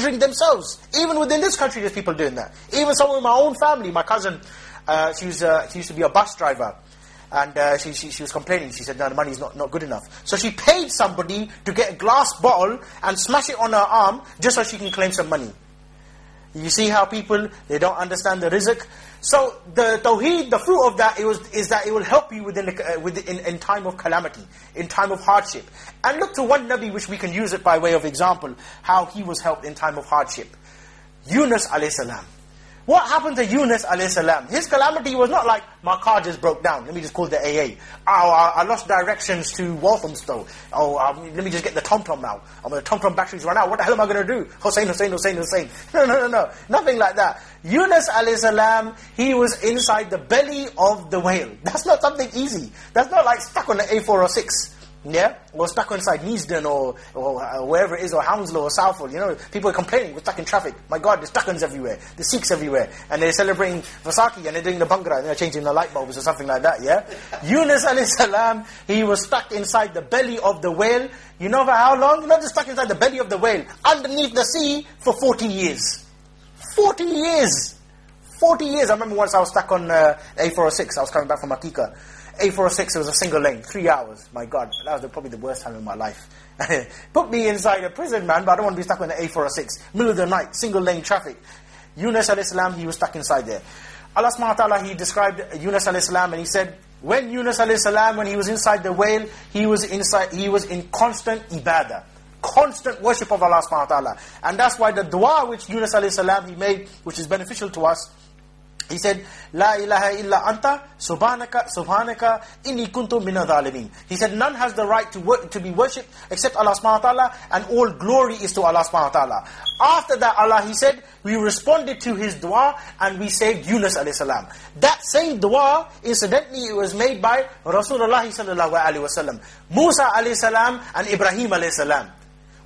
Even within this country, there's people doing that. Even someone in my own family, my cousin, she used to be a bus driver. And she was complaining. She said, no, the money's not good enough. So she paid somebody to get a glass bottle and smash it on her arm just so she can claim some money. You see how people, they don't understand the rizq. So the tawheed, the fruit of that is that it will help you in time of calamity, in time of hardship. And look to one Nabi which we can use it by way of example, how he was helped in time of hardship. Yunus alayhi salam. What happened to Yunus alayhi salam? His calamity was not like, my car just broke down, let me just call the AA. I lost directions to Walthamstow. Let me just get the TomTom now. The TomTom batteries run out. What the hell am I going to do? Hussein. No. Nothing like that. Yunus alayhi salam, he was inside the belly of the whale. That's not something easy. That's not like stuck on the A406. Yeah? Or stuck inside Neasden or wherever it is, or Hounslow or Southall. You know, people are complaining, we're stuck in traffic. My God, there's Tuckens everywhere. There's Sikhs everywhere. And they're celebrating Vaisakhi and they're doing the Bhangra and they're changing the light bulbs or something like that, yeah? Yunus alayhi salam, he was stuck inside the belly of the whale. You know for how long? Not just stuck inside the belly of the whale. Underneath the sea for 40 years. 40 years! 40 years! I remember once I was stuck on A406. I was coming back from Akika. A406, it was a single lane, 3 hours. My God, that was probably the worst time in my life. Put me inside a prison, man, but I don't want to be stuck on the A406. Middle of the night, single lane traffic. Yunus alayhi salam, he was stuck inside there. Allah subhanahu wa ta'ala, he described Yunus alayhi salam, and he said, when Yunus alayhi salam, when he was inside the whale, he was in constant ibadah. Constant worship of Allah subhanahu wa ta'ala. And that's why the dua which Yunus alayhi salam, he made, which is beneficial to us, he said, La ilaha illa anta, subhanaka, inni kuntu mina dhalimin. He said, none has the right to be worshipped except Allah subhanahu wa ta'ala, and all glory is to Allah subhanahu wa ta'ala. After that, Allah, he said, we responded to his dua, and we saved Yunus alayhi salam. That same dua, incidentally, it was made by Rasulullah sallallahu alayhi wa sallam, Musa alayhi salam, and Ibrahim alayhi salam.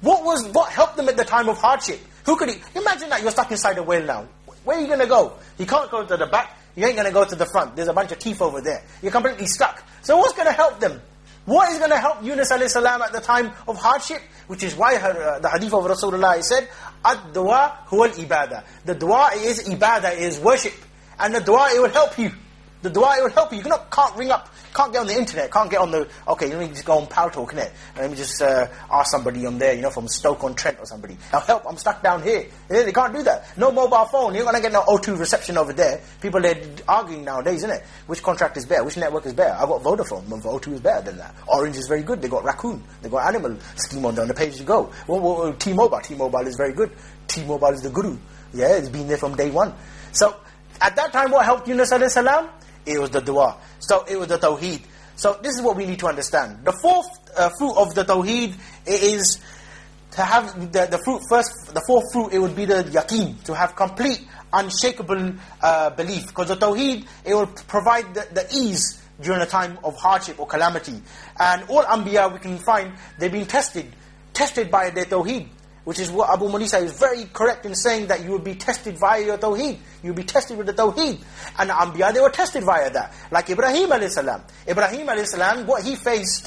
What helped them at the time of hardship? Who could he? Imagine that you're stuck inside a whale now. Where are you going to go? You can't go to the back. You ain't going to go to the front. There's a bunch of teeth over there. You're completely stuck. So what's going to help them? What is going to help Yunus alayhi salam at the time of hardship? Which is why the hadith of Rasulullah said, Ad-dua huwa al-ibadah. The dua is ibadah, is worship. And the dua, it will help you. The dua, it will help you. You can't ring up, can't get on the internet, can't get on the, okay, let me just go on Paltalk, innit? Let me just ask somebody on there, from Stoke-on-Trent or somebody. Now help, I'm stuck down here. They can't do that. No mobile phone, you're not going to get no O2 reception over there. People are arguing nowadays, innit? Which contract is better? Which network is better? I got Vodafone, O2 is better than that. Orange is very good, they got Raccoon, they got Animal scheme on there, on the page you go. T-Mobile is very good. T-Mobile is the guru. Yeah, it's been there from day one. So, at that time, what helped Yunus alayhi salam? It was the dua. So it was the tawheed. So this is what we need to understand. The fourth fruit of the tawheed is to have the fruit first. The fourth fruit, it would be the yaqeen, to have complete, unshakable belief. Because the tawheed, it will provide the ease during a time of hardship or calamity. And all anbiya, we can find, they've been tested by their tawheed. Which is what Abu Munisa is very correct in saying, that you will be tested via your tawheed. You will be tested with the tawheed. And the Anbiya, they were tested via that. Like Ibrahim alayhi salam. Ibrahim alayhi salam, what he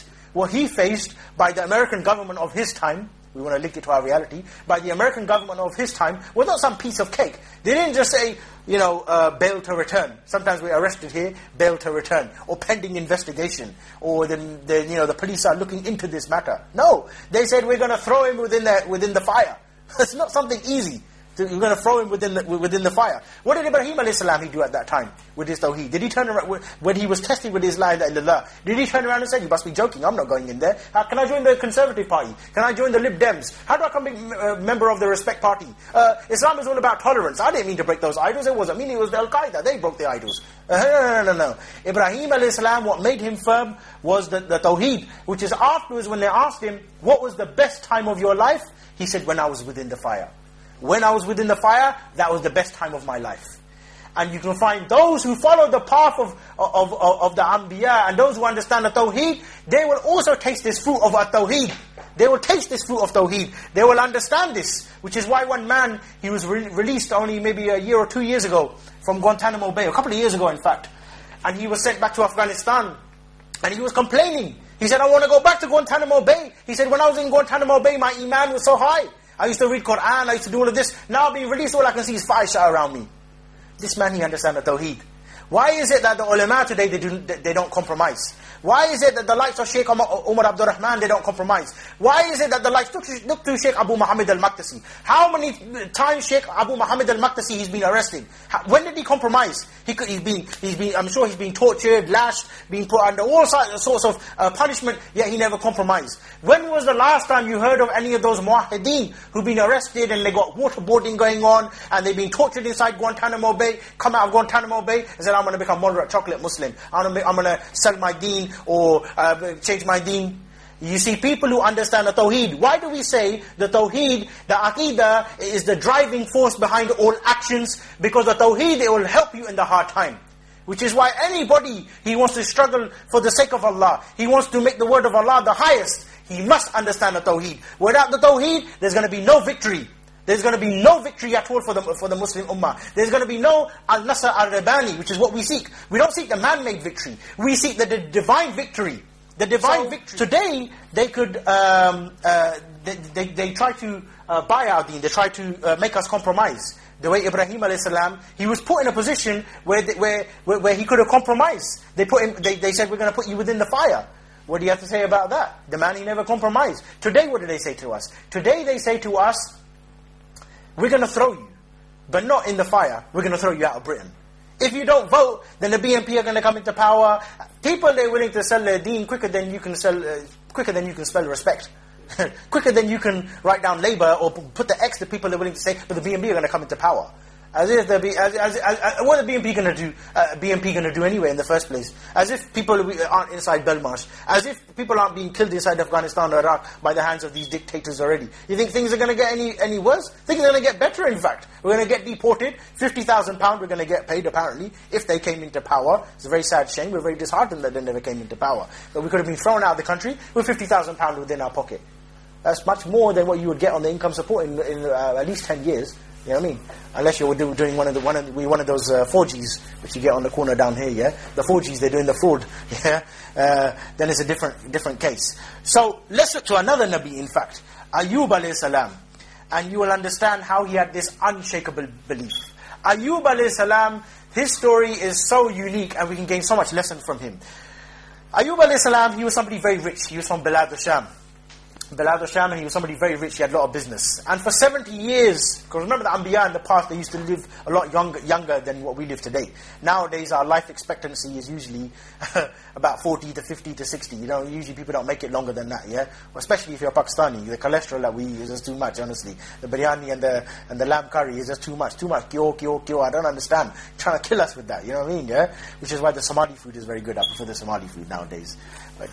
faced by the American government of his time, we want to link it to our reality, by the American government of his time, was not some piece of cake. They didn't just say, bail to return. Sometimes we're arrested here, bail to return. Or pending investigation. Or the police are looking into this matter. No. They said, we're going to throw him within the fire. It's not something easy. You're going to throw him within the fire. What did Ibrahim alayhi salam do at that time with his tawheed? Did he turn around, when he was tested with his la ilaha illallah, did he turn around and say, you must be joking, I'm not going in there. Can I join the Conservative Party? Can I join the Lib Dems? How do I become a member of the Respect Party? Islam is all about tolerance. I didn't mean to break those idols. It wasn't me, it was the Al-Qaeda. They broke the idols. No. Ibrahim alayhi salam, what made him firm was the tawheed, which is afterwards when they asked him, what was the best time of your life? He said, when I was within the fire. When I was within the fire, that was the best time of my life. And you can find those who follow the path of the Anbiya, and those who understand the Tawheed, they will also taste this fruit of Tawheed. They will taste this fruit of Tawheed. They will understand this. Which is why one man, he was released only maybe a year or 2 years ago from Guantanamo Bay, a couple of years ago in fact. And he was sent back to Afghanistan. And he was complaining. He said, I want to go back to Guantanamo Bay. He said, when I was in Guantanamo Bay, my iman was so high. I used to read Quran, I used to do all of this. Now being released, all I can see is fahisha around me. This man, he understands the Tawheed. Why is it that the ulama today, they don't compromise? Why is it that the likes of Sheikh Umar Abdul Rahman, they don't compromise? Why is it that the likes, look to Sheikh Abu Muhammad al-Maqdisi. How many times Sheikh Abu Muhammad al-Maqdisi, he's been arrested? When did he compromise? He's been, I'm sure he's been tortured, lashed, being put under all sorts of punishment, yet he never compromised. When was the last time you heard of any of those muwahideen who've been arrested and they got waterboarding going on, and they've been tortured inside Guantanamo Bay, come out of Guantanamo Bay, and said, I'm going to become moderate chocolate Muslim. I'm going to sell my deen, or change my deen. You see, people who understand the Tawheed. Why do we say the Tawheed, the Aqidah, is the driving force behind all actions? Because the Tawheed, it will help you in the hard time. Which is why anybody, he wants to struggle for the sake of Allah. He wants to make the word of Allah the highest. He must understand the Tawheed. Without the Tawheed, there's going to be no victory. There's going to be no victory at all for the Muslim Ummah. There's going to be no Al-Nasr Al-Rabbani, which is what we seek. We don't seek the man-made victory. We seek the divine victory. The divine victory. Today, they could, they try to buy our deen. They try to make us compromise. The way Ibrahim a.s., he was put in a position where he could have compromised. They said, we're going to put you within the fire. What do you have to say about that? The man, he never compromised. Today, what do they say to us? Today, they say to us, we're going to throw you, but not in the fire. We're going to throw you out of Britain. If you don't vote, then the BNP are going to come into power. People, they're willing to sell their deen quicker than you can spell respect. Quicker than you can write down Labour or put the X to people they're willing to say, but the BNP are going to come into power. As if what are the BNP going to do? BNP going to do anyway in the first place? As if people aren't inside Belmarsh. As if people aren't being killed inside Afghanistan or Iraq by the hands of these dictators already. You think things are going to get any worse? Things are going to get better, in fact. We're going to get deported. £50,000 we're going to get paid, apparently, if they came into power. It's a very sad shame. We're very disheartened that they never came into power. But we could have been thrown out of the country with £50,000 within our pocket. That's much more than what you would get on the income support in at least 10 years. You know what I mean? Unless you're doing one of those 4Gs, which you get on the corner down here, yeah? The 4Gs, they're doing the fraud, yeah? Then it's a different case. So, let's look to another Nabi, in fact. Ayub alayhi salam. And you will understand how he had this unshakable belief. Ayub alayhi salam, his story is so unique and we can gain so much lesson from him. Ayub alayhi salam, he was somebody very rich. He was from Bilad al-Sham. Bilad al-Sham, and he was somebody very rich. He had a lot of business. And for 70 years, because remember the Anbiya in the past, they used to live a lot younger than what we live today. Nowadays, our life expectancy is usually about 40 to 50 to 60. You know, usually people don't make it longer than that, yeah? Especially if you're Pakistani. The cholesterol that we eat is just too much, honestly. The biryani and the lamb curry is just too much. Too much. Kyo. I don't understand. Trying to kill us with that, you know what I mean, yeah? Which is why the Somali food is very good. I prefer the Somali food nowadays. But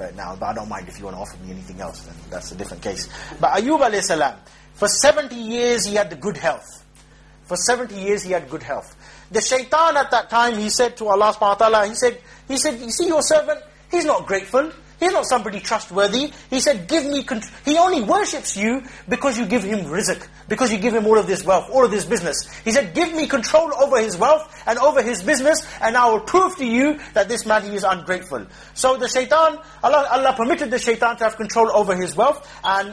I don't mind if you want to offer me anything else, then that's a different case. But Ayub alayhi salam, for 70 years he had the good health. For 70 years he had good health. The shaitan at that time, he said to Allah subhanahu wa ta'ala, he said, you see your servant, he's not grateful. He's not somebody trustworthy. He said, give me control. He only worships you because you give him rizq, because you give him all of this wealth, all of this business. He said, give me control over his wealth and over his business, and I will prove to you that this man, he is ungrateful. So the shaitan, Allah permitted the shaitan to have control over his wealth,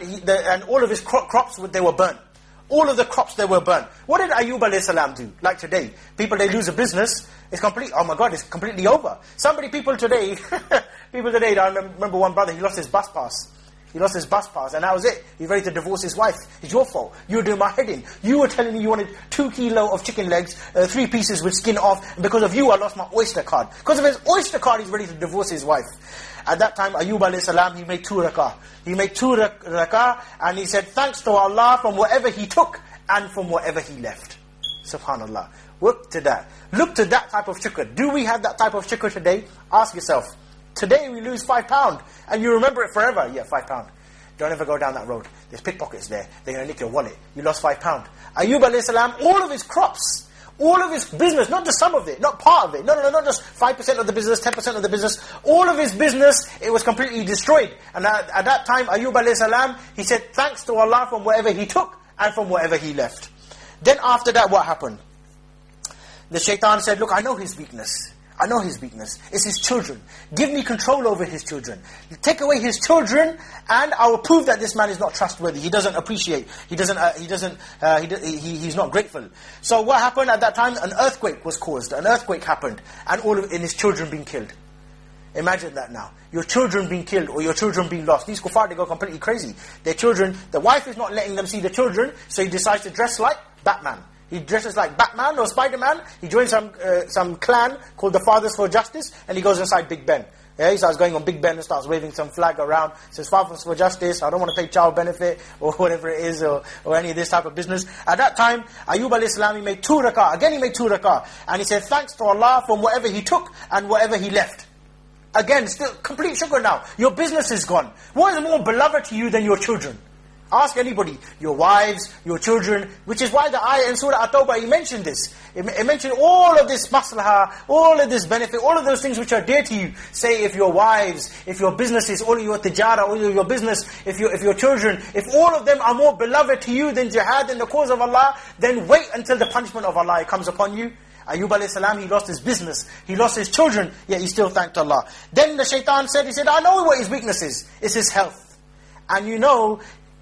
and all of his crops, they were burnt. All of the crops, they were burnt. What did Ayub alayhi salam do? Like today, people, they lose a business, it's complete. Oh my God, it's completely over. People today, I remember one brother, he lost his bus pass. And that was it. He's ready to divorce his wife. It's your fault. You were doing my head in. You were telling me you wanted 2 kilos of chicken legs, 3 pieces with skin off, and because of you, I lost my Oyster card. Because of his Oyster card, he's ready to divorce his wife. At that time, Ayub alayhi salam, he made 2 rakah. He made 2 rakah, and he said, thanks to Allah from whatever he took, and from whatever he left. Subhanallah. Look to that. Look to that type of shukr. Do we have that type of shukr today? Ask yourself. Today we lose £5, and you remember it forever. Yeah, £5. Don't ever go down that road. There's pickpockets there. They're going to nick your wallet. You lost £5. Ayub alayhi salam, all of his crops, all of his business, not just some of it, not part of it. No, not just 5% of the business, 10% of the business. All of his business, it was completely destroyed. And at that time, Ayub alayhi salam, he said, thanks to Allah from whatever he took and from whatever he left. Then after that, what happened? The shaitan said, look, I know his weakness. It's his children. Give me control over his children. Take away his children, and I will prove that this man is not trustworthy. He doesn't appreciate. He's not grateful. So what happened at that time? An earthquake was caused. An earthquake happened, and his children being killed. Imagine that now. Your children being killed, or your children being lost. These kuffar, they go completely crazy. Their children, the wife is not letting them see the children, so he decides to dress like Batman. He dresses like Batman or Spider-Man. He joins some clan called the Fathers for Justice, and he goes inside Big Ben. Yeah, he starts going on Big Ben and starts waving some flag around. Says, Fathers for Justice, I don't want to pay child benefit, or whatever it is, or any of this type of business. At that time, Ayub alayhi salam, he made 2 rakah. Again, he made 2 rakah. And he said, thanks to Allah from whatever he took and whatever he left. Again, still complete shukr now. Your business is gone. What is more beloved to you than your children? Ask anybody, your wives, your children, which is why the ayah in Surah At-Tawbah, he mentioned this. He mentioned all of this maslahah, all of this benefit, all of those things which are dear to you. Say if your wives, if your businesses, all of your tijara, all of your business, if your children, if all of them are more beloved to you than jihad in the cause of Allah, then wait until the punishment of Allah comes upon you. Ayub alayhi salam, he lost his business, he lost his children, yet he still thanked Allah. Then the shaitan said, I know what his weakness is. It's his health. And you know,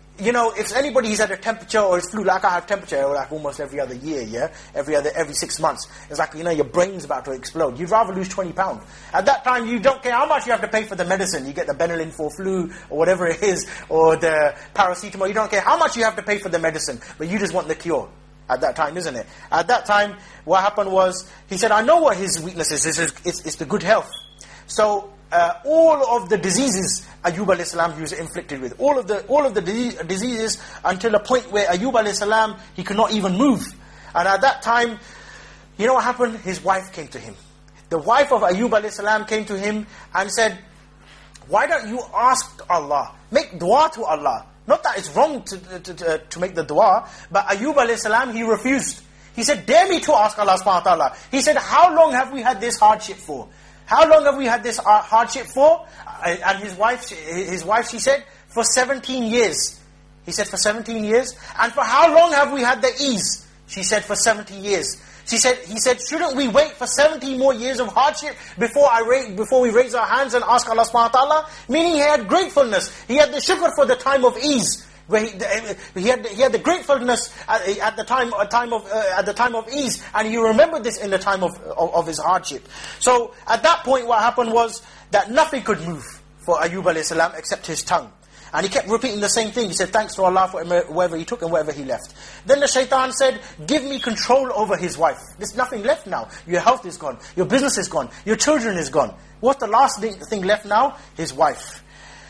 if anybody is at a temperature or it's flu, like I have temperature like almost every other year, yeah? Every 6 months. It's like, your brain's about to explode. You'd rather lose 20 pounds. At that time, you don't care how much you have to pay for the medicine. You get the Benylin for flu, or whatever it is, or the paracetamol. You don't care how much you have to pay for the medicine, but you just want the cure. At that time, isn't it? At that time, what happened was, he said, I know what his weakness is. It's the good health. So, all of the diseases Ayub alayhi salam he was inflicted with, all of the diseases, until a point where Ayub alayhi salam, he could not even move. And at that time, you know what happened? His wife came to him. The wife of Ayub alayhi salam came to him and said, why don't you ask Allah, make dua to Allah? Not that it's wrong to make the dua, but Ayub alayhi salam, he refused. He said, dare me to ask Allah subhanahu wa ta'ala. He said, how long have we had this hardship for? How long have we had this hardship for? And his wife, she said, For 17 years. He said, for 17 years? And for how long have we had the ease? She said, for 70 years. He said, shouldn't we wait for 70 more years of hardship before we raise our hands and ask Allah subhanahu wa ta'ala? Meaning he had gratefulness. He had the shukr for the time of ease. Where he had the gratefulness at the time of ease, and he remembered this in the time of his hardship. So at that point, what happened was that nothing could move for Ayyub alayhi salam except his tongue. And he kept repeating the same thing. He said, thanks to Allah for wherever he took and wherever he left. Then the shaitan said, give me control over his wife. There's nothing left now. Your health is gone. Your business is gone. Your children is gone. What's the last thing left now? His wife.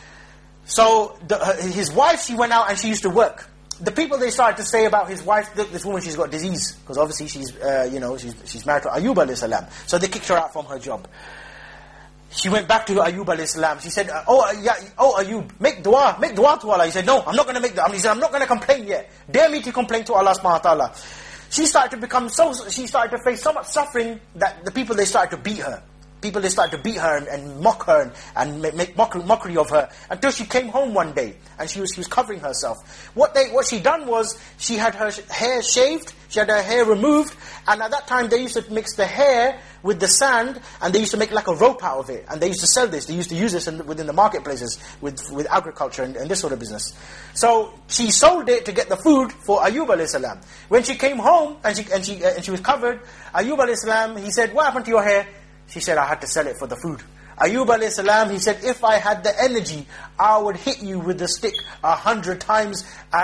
So his wife, she went out and she used to work. The people, they started to say about his wife, this woman, she's got disease. Because obviously she's married to Ayyub alayhi salam. So they kicked her out from her job. She went back to Ayyub alayhi salam. She said, oh Ayyub, make dua to Allah. He said, no, I'm not going to make dua. He said, I'm not going to complain yet. Dare me to complain to Allah subhanahu wa ta'ala. She started to face so much suffering that the people, they started to beat her. People, they started to beat her and mock her and make mockery of her, until she came home one day and she was covering herself. What she done was, she had her hair shaved, she had her hair removed, and at that time they used to mix the hair with the sand, and they used to make like a rope out of it, and they used to sell this. They used to use this within the marketplaces with agriculture and this sort of business. So she sold it to get the food for Ayyub alayhi salam. When she came home and she was covered, Ayyub alayhi salam, he said, what happened to your hair? She said, I had to sell it for the food. Ayyub alayhi salam, he said, if I had the energy, I would hit you with the stick 100 times.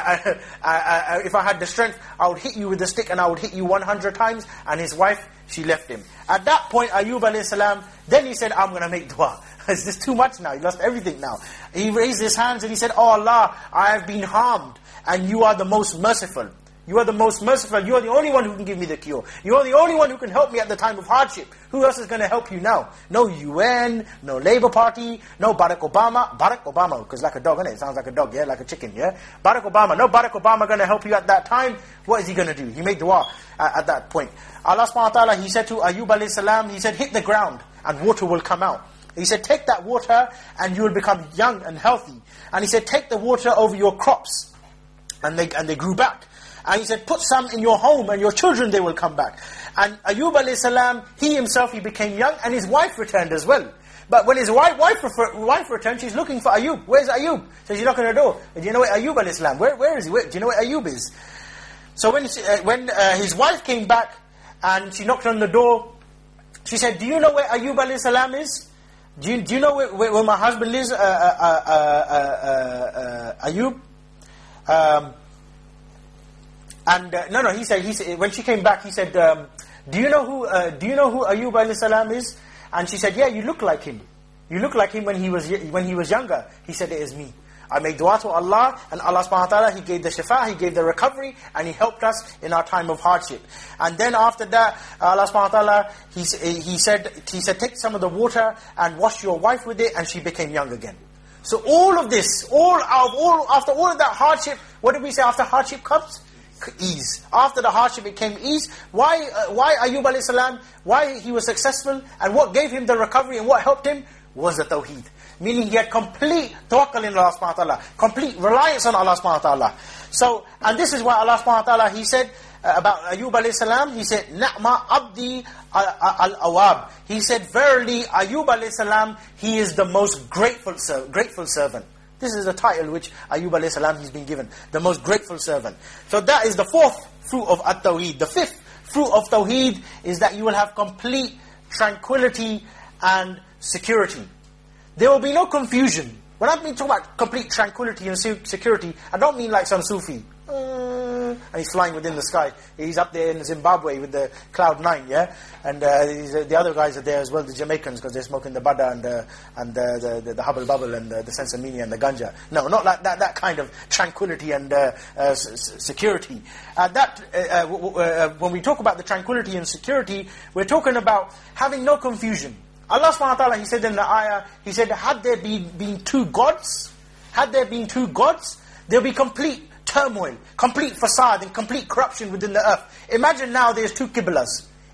If I had the strength, I would hit you with the stick and I would hit you 100 times. And his wife, she left him. At that point, Ayyub alayhi salam, then he said, I'm going to make dua. It's just too much now. He lost everything now. He raised his hands and he said, oh Allah, I have been harmed and you are the most merciful. You are the most merciful. You are the only one who can give me the cure. You are the only one who can help me at the time of hardship. Who else is going to help you now? No UN, no Labour Party, no Barack Obama. Barack Obama, because like a dog, isn't it? It sounds like a dog, yeah? Like a chicken, yeah? Barack Obama. No Barack Obama going to help you at that time. What is he going to do? He made dua at that point. Allah subhanahu wa ta'ala, he said to Ayyub alayhi salam, he said, hit the ground and water will come out. He said, take that water and you will become young and healthy. And he said, take the water over your crops. And they grew back. And he said, put some in your home and your children, they will come back. And Ayyub alayhi salam, he himself, he became young and his wife returned as well. But when his wife returned, she's looking for Ayyub. Where's Ayyub? So she's knocking on the door. Do you know where Ayyub alayhi salam? Where is he? Do you know where Ayyub is? So when his wife came back and she knocked on the door, she said, do you know where Ayyub alayhi salam is? Do you know where my husband is, Ayyub? No, he said, when she came back, he said, do you know who Ayyub alayhi salam is? And she said, yeah, you look like him. You look like him when he was younger. He said, it is me. I made dua to Allah, and Allah subhanahu wa ta'ala, He gave the shifa, He gave the recovery, and He helped us in our time of hardship. And then after that, Allah subhanahu wa ta'ala, He said, take some of the water and wash your wife with it, and she became young again. So all of this, after all of that hardship, what did we say after hardship comes? Ease. After the hardship it came ease. Why Ayyub alayhi salam, why he was successful, and what gave him the recovery and what helped him was the tawheed. Meaning he had complete tawakkul in Allah subhanahu wa ta'ala, complete reliance on Allah subhanahu wa ta'ala. So, and this is why Allah subhanahu wa ta'ala, He said about Ayyub alayhi salam, He said, Na'ma abdi al-awab. He said, verily Ayyub alayhi salam, he is the most grateful servant. This is the title which Ayyub alayhi salam, he's been given. The most grateful servant. So that is the fourth fruit of at-tawheed. The fifth fruit of tawheed is that you will have complete tranquility and security. There will be no confusion. When I talk about complete tranquility and security, I don't mean like some Sufi. And he's flying within the sky. He's up there in Zimbabwe with the Cloud 9, yeah? And the other guys are there as well, the Jamaicans, because they're smoking the Bada and the Hubble Bubble and the Sensimania and the Ganja. No, not like that kind of tranquility and security. When we talk about the tranquility and security, we're talking about having no confusion. Allah subhanahu wa ta'ala, He said in the ayah, He said, had there been two gods, there'll be complete turmoil, complete fasad and complete corruption within the earth. Imagine now there's two qiblas.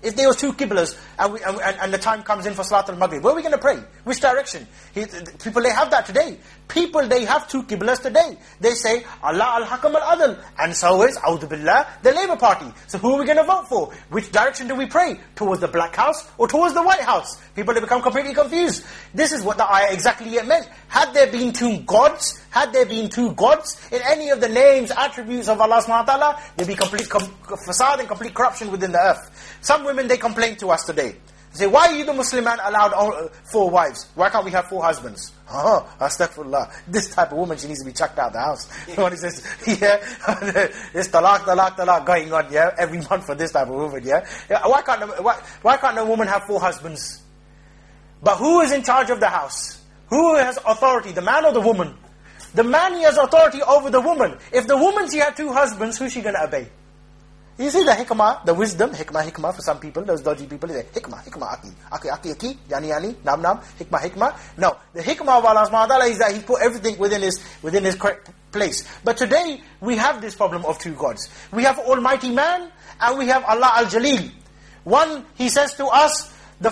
If there was 2 qiblas and the time comes in for Salat al-Maghrib, where are we going to pray? Which direction? People, they have that today. People, they have 2 qiblas today. They say, Allah al-Hakam al-Adl. And so is, A'udhu Billah, the Labour Party. So who are we going to vote for? Which direction do we pray? Towards the Black House or towards the White House? People, they become completely confused. This is what the ayah exactly meant. Had there been 2 gods, in any of the names, attributes of Allah subhanahu wa ta'ala, there'd be complete fasad and complete corruption within the earth. Some women, they complain to us today. They say, why are you the Muslim man allowed 4 wives? Why can't we have 4 husbands? Astaghfirullah. This type of woman, she needs to be chucked out of the house. When he says, there's talaq going on, every month for this type of woman, Why can't a woman have 4 husbands? But who is in charge of the house? Who has authority, the man or the woman? The man, he has authority over the woman. If the woman, she had 2 husbands, who's she going to obey? You see the hikmah, the wisdom, hikmah for some people, those dodgy people, they say, hikmah, aki, yani, nam, hikmah. No, the hikmah of Allah subhanahu wa ta'ala is that He put everything within His correct place. But today, we have this problem of 2 gods. We have Almighty Man, and we have Allah Al-Jaleel. One, He says to us, the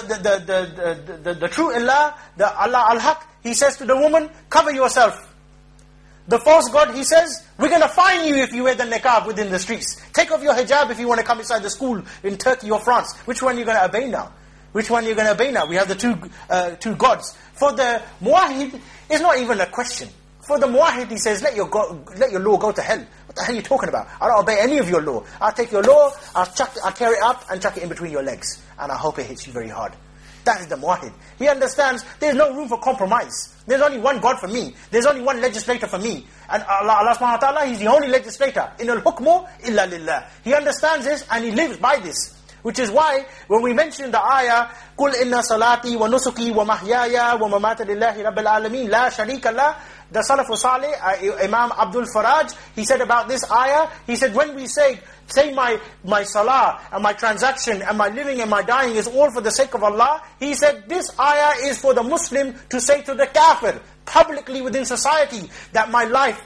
true Allah, the Allah Al-Haq, He says to the woman, cover yourself. The false God, He says, we're going to fine you if you wear the niqab within the streets. Take off your hijab if you want to come inside the school in Turkey or France. Which one are you going to obey now? We have the two gods. For the muwahid, it's not even a question. For the muwahid, he says, let your law go to hell. What the hell are you talking about? I don't obey any of your law. I'll take your law, I'll tear it up and chuck it in between your legs. And I hope it hits you very hard. That is the muwahid. He understands there's no room for compromise. There's only one God for me. There's only one legislator for me. And Allah subhanahu wa ta'ala, He's the only legislator. In al-hukmu illa lillah. He understands this and he lives by this. Which is why, when we mention the ayah, قُلْ إِنَّ صَلَاتِي وَنُسُكِي وَمَحْيَايَا وَمَمَاتِ لِلَّهِ رَبِّ الْعَالَمِينَ لَا شَرِيكَ لَهُ. The Salaf Salih, Imam Abdul Faraj, he said about this ayah, he said, when we say my salah and my transaction and my living and my dying is all for the sake of Allah, he said this ayah is for the Muslim to say to the kafir, publicly within society, that my life,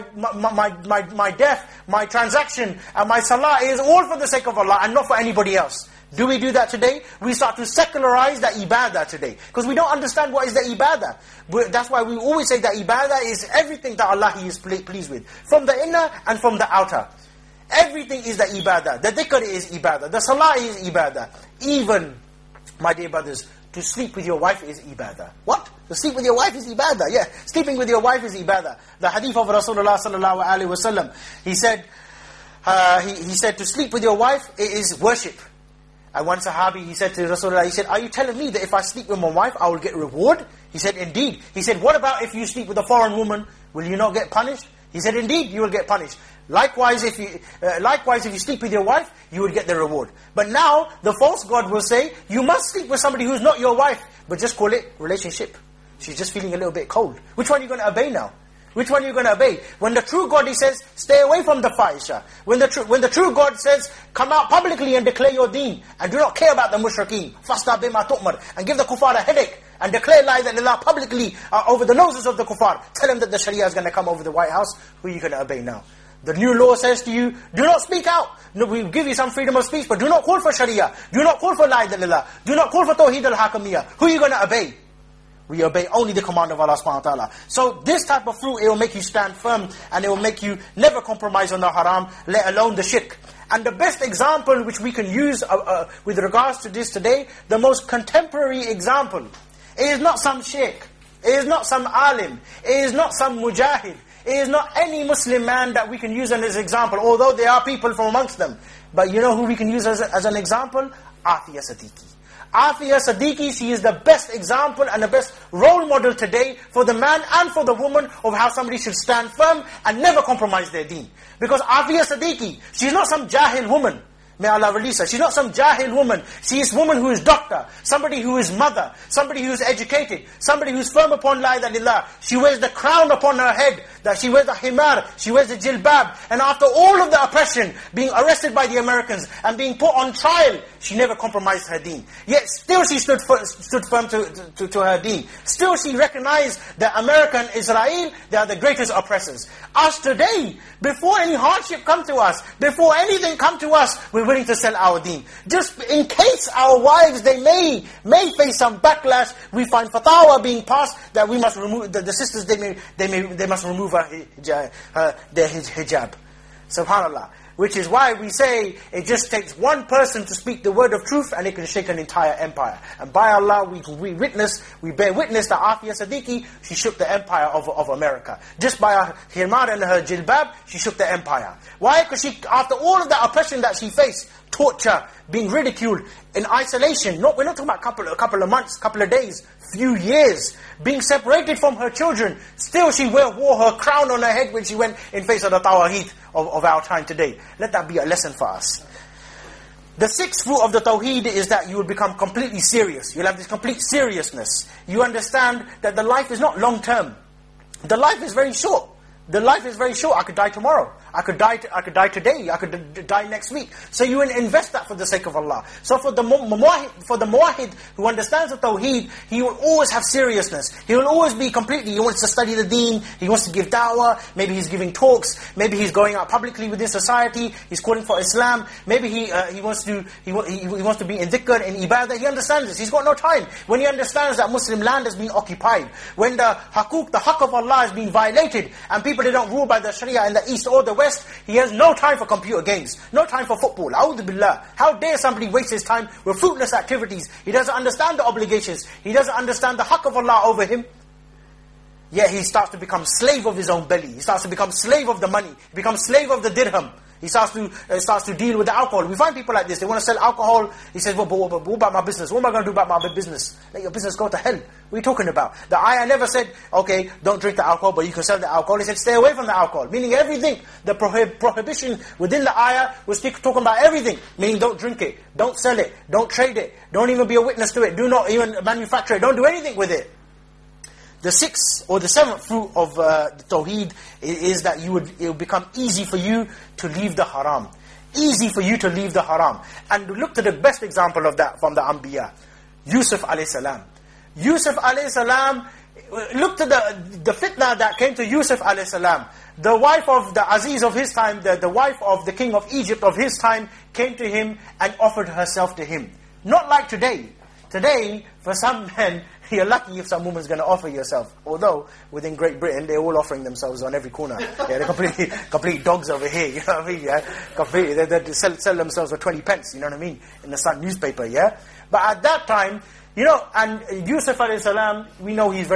my death, my transaction and my salah is all for the sake of Allah and not for anybody else. Do we do that today? We start to secularize the ibadah today. Because we don't understand what is the ibadah. That's why we always say that ibadah is everything that Allah He is pleased with. From the inner and from the outer. Everything is the ibadah. The dhikr is ibadah. The salah is ibadah. Even, my dear brothers, to sleep with your wife is ibadah. What? To sleep with your wife is ibadah. Yeah, sleeping with your wife is ibadah. The hadith of Rasulullah sallallahu alaihi wasallam, he said to sleep with your wife is worship. And one sahabi, he said to Rasulullah, he said, are you telling me that if I sleep with my wife, I will get reward? He said, indeed. He said, what about if you sleep with a foreign woman? Will you not get punished? He said, indeed, you will get punished. Likewise, if you sleep with your wife, you will get the reward. But now, the false God will say, you must sleep with somebody who's not your wife, but just call it relationship. She's just feeling a little bit cold. Which one are you going to obey now? Which one are you going to obey? When the true God, He says, stay away from the fahisha. When the true God says, come out publicly and declare your deen, and do not care about the mushrikeen, fasta bima tu'mar, and give the kuffar a headache, and declare la ilaha illallah publicly over the noses of the kuffar. Tell them that the sharia is going to come over the White House. Who are you going to obey now? The new law says to you, do not speak out. No, we give you some freedom of speech, but do not call for sharia. Do not call for la ilaha illallah. Do not call for tawheed al-hakamiyah. Who are you going to obey? We obey only the command of Allah subhanahu wa ta'ala. So this type of fruit, it will make you stand firm, and it will make you never compromise on the haram, let alone the shirk. And the best example which we can use with regards to this today, the most contemporary example, it is not some sheikh, it is not some alim, it is not some mujahid, it is not any Muslim man that we can use as an example, although there are people from amongst them. But you know who we can use as an example? Afiya Siddiqui. Afiya Siddiqui, she is the best example and the best role model today for the man and for the woman of how somebody should stand firm and never compromise their deen. Because Afiya Siddiqui, she's not some jahil woman. May Allah release her. She's not some jahil woman. She is a woman who is doctor, somebody who is mother, somebody who is educated, somebody who is firm upon la ilaha illallah. She wears the crown upon her head, that she wears the himar, she wears the jilbab. And after all of the oppression, being arrested by the Americans and being put on trial, she never compromised her deen. Yet still she stood firm to her deen. Still she recognized that America and Israel, they are the greatest oppressors. Us today, before any hardship come to us, before anything come to us, we we're willing to sell our deen. Just in case our wives, they may face some backlash, we find fatwa being passed that we must remove, the sisters, they must remove their hijab. Subhanallah. Which is why we say it just takes one person to speak the word of truth and it can shake an entire empire. And by Allah, we bear witness that Afia Siddiqui, she shook the empire of America. Just by her himar and her jilbab, she shook the empire. Why? Because after all of the oppression that she faced, torture, being ridiculed, in isolation, we're not talking about a couple of months, couple of days, few years, being separated from her children, still she wore her crown on her head when she went in face of the Tawheed of our time today. Let that be a lesson for us. The sixth fruit of the Tawheed is that you will become completely serious. You'll have this complete seriousness. You understand that the life is not long term. The life is very short. The life is very short. I could die tomorrow. I could die today. I could die next week. So you will invest that for the sake of Allah. So for the muwahid who understands the Tawheed, he will always have seriousness. He will always be completely, he wants to study the deen, he wants to give da'wah, maybe he's giving talks, maybe he's going out publicly within society, he's calling for Islam, maybe he wants to be in dhikr, in ibadah. He understands this. He's got no time. When he understands that Muslim land has been occupied, when the haqq of Allah has been violated, and people they don't rule by the Sharia in the East or the West, he has no time for computer games, no time for football. A'udhu billah. How dare somebody waste his time with fruitless activities? He doesn't understand the obligations. He doesn't understand the haqq of Allah over him. Yet he starts to become slave of his own belly. He starts to become slave of the money. He becomes slave of the dirham. He starts to deal with the alcohol. We find people like this. They want to sell alcohol. He says, well, but what about my business? What am I going to do about my business? Let your business go to hell. What are you talking about? The ayah never said, okay, don't drink the alcohol, but you can sell the alcohol. He said, stay away from the alcohol. Meaning everything. The prohibition within the ayah was talking about everything. Meaning don't drink it. Don't sell it. Don't trade it. Don't even be a witness to it. Do not even manufacture it. Don't do anything with it. The sixth or the seventh fruit of the Tawheed is that it will become easy for you to leave the haram. Easy for you to leave the haram. And look to the best example of that from the Anbiya. Yusuf alayhi salam. Yusuf alayhi salam, look to the fitna that came to Yusuf alayhi salam. The wife of the Aziz of his time, the wife of the king of Egypt of his time, came to him and offered herself to him. Not like today. Today, for some men, you're lucky if some woman's going to offer yourself. Although, within Great Britain, they're all offering themselves on every corner. Yeah, they're complete dogs over here, you know what I mean? Yeah? Completely, they sell themselves for 20 pence, you know what I mean? In the Sun newspaper, yeah? But at that time, you know, and Yusuf alayhi salam, we know Yusuf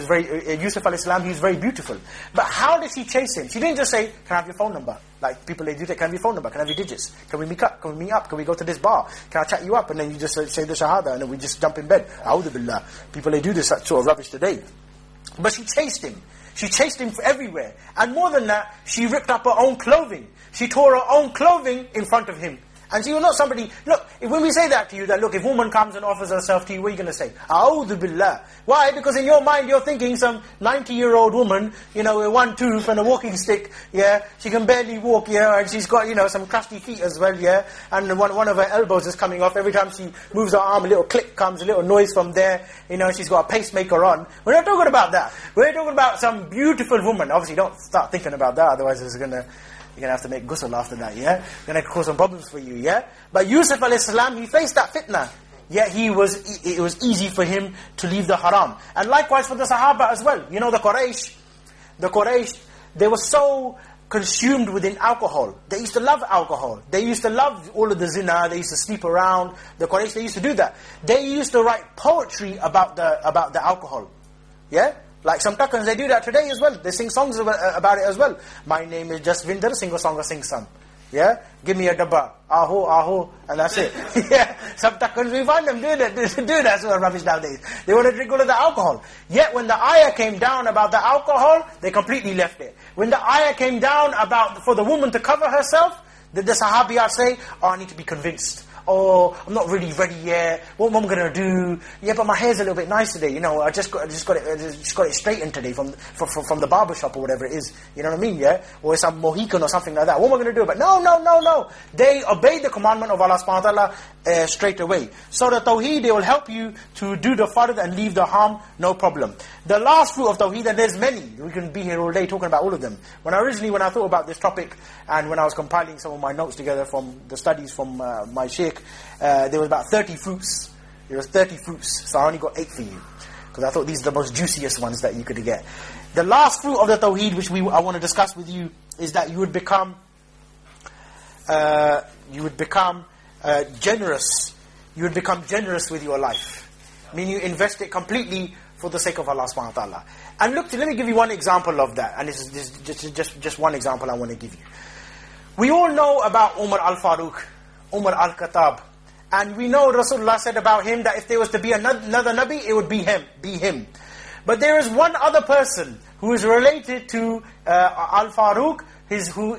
alayhi salam, he was very beautiful. But how did she chase him? She didn't just say, can I have your phone number? Like people they do that, can I have your phone number? Can I have your digits? Can we meet up? Can we meet up? Can we go to this bar? Can I chat you up? And then you just say the shahada and then we just jump in bed. A'udhu billah. People they do this sort of rubbish today. But she chased him. She chased him everywhere. And more than that, she ripped up her own clothing. She tore her own clothing in front of him. And she was not somebody, look, when we say that to you, that look, if a woman comes and offers herself to you, what are you going to say? A'udhu billah. Why? Because in your mind you're thinking some 90-year-old woman, you know, with one tooth and a walking stick, yeah, she can barely walk, yeah, and she's got, you know, some crusty feet as well, yeah, and one of her elbows is coming off. Every time she moves her arm, a little click comes, a little noise from there, you know, she's got a pacemaker on. We're not talking about that. We're talking about some beautiful woman. Obviously, don't start thinking about that, otherwise it's going to... You're going to have to make ghusl after that, yeah? Going to cause some problems for you, yeah? But Yusuf alayhi salam, he faced that fitna. Yet it was easy for him to leave the haram. And likewise for the Sahaba as well. You know, the Quraysh, they were so consumed within alcohol. They used to love alcohol. They used to love all of the zina. They used to sleep around. The Quraysh, they used to do that. They used to write poetry about the alcohol. Yeah? Like some Takkans, they do that today as well. They sing songs about it as well. My name is Jasvinder, sing a song or sing some. Yeah? Give me a dabba. Aho, aho. And that's it. Yeah? Some Takkans, we find them doing that sort of rubbish nowadays. They want to drink all of the alcohol. Yet when the ayah came down about the alcohol, they completely left it. When the ayah came down about for the woman to cover herself, did the Sahabiyat say, oh, I need to be convinced. oh, I'm not really ready yet. What am I going to do? Yeah, but my hair's a little bit nice today. You know, I just got it straightened today from the barber shop or whatever it is. You know what I mean? Yeah, or some Mohican or something like that. What am I going to do? But no. They obeyed the commandment of Allah subhanahu wa ta'ala straight away. So the Tawheed, they will help you to do the fard and leave the harm, no problem. The last fruit of Tawheed, and there's many. We can be here all day talking about all of them. When I thought about this topic, and when I was compiling some of my notes together from the studies from my sheikh, there was about 30 fruits. There was 30 fruits, so I only got 8 for you. Because I thought these are the most juiciest ones that you could get. The last fruit of the Tawheed, which I want to discuss with you, is that you would become generous. You would become generous with your life. Meaning you invest it completely for the sake of Allah subhanahu wa ta'ala. And look, let me give you one example of that. And this is just one example I want to give you. We all know about Umar al-Faruq, Umar al-Khattab. And we know Rasulullah said about him that if there was to be another Nabi, it would be him. But there is one other person who is related to al-Faruq, who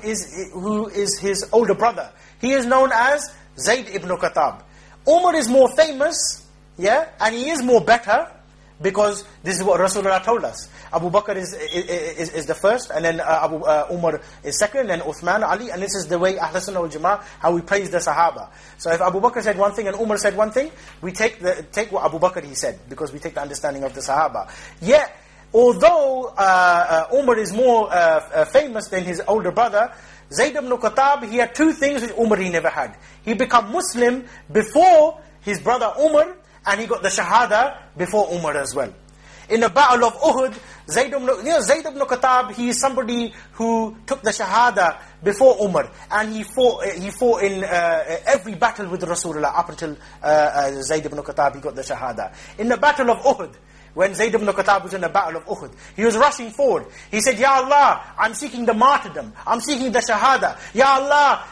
is his older brother. He is known as Zayd ibn Khattab. Umar is more famous, yeah, and he is more better, because this is what Rasulullah told us. Abu Bakr is the first, and then Umar is second, and Uthman, Ali, and this is the way Ahl Sunnah wal Jama'ah, how we praise the Sahaba. So if Abu Bakr said one thing and Umar said one thing, we take what Abu Bakr he said, because we take the understanding of the Sahaba. Yet, although Umar is more famous than his older brother, Zayd ibn Khattab, he had 2 things which Umar he never had. He became Muslim before his brother Umar, and he got the Shahada before Umar as well. In the battle of Uhud, Zayd ibn Khattab, he is somebody who took the Shahada before Umar, and he fought in every battle with Rasulullah up until Zayd ibn Khattab, he got the Shahada. In the battle of Uhud, when Zayd ibn Khattab was in the battle of Uhud, he was rushing forward. He said, Ya Allah, I'm seeking the martyrdom. I'm seeking the Shahada. Ya Allah,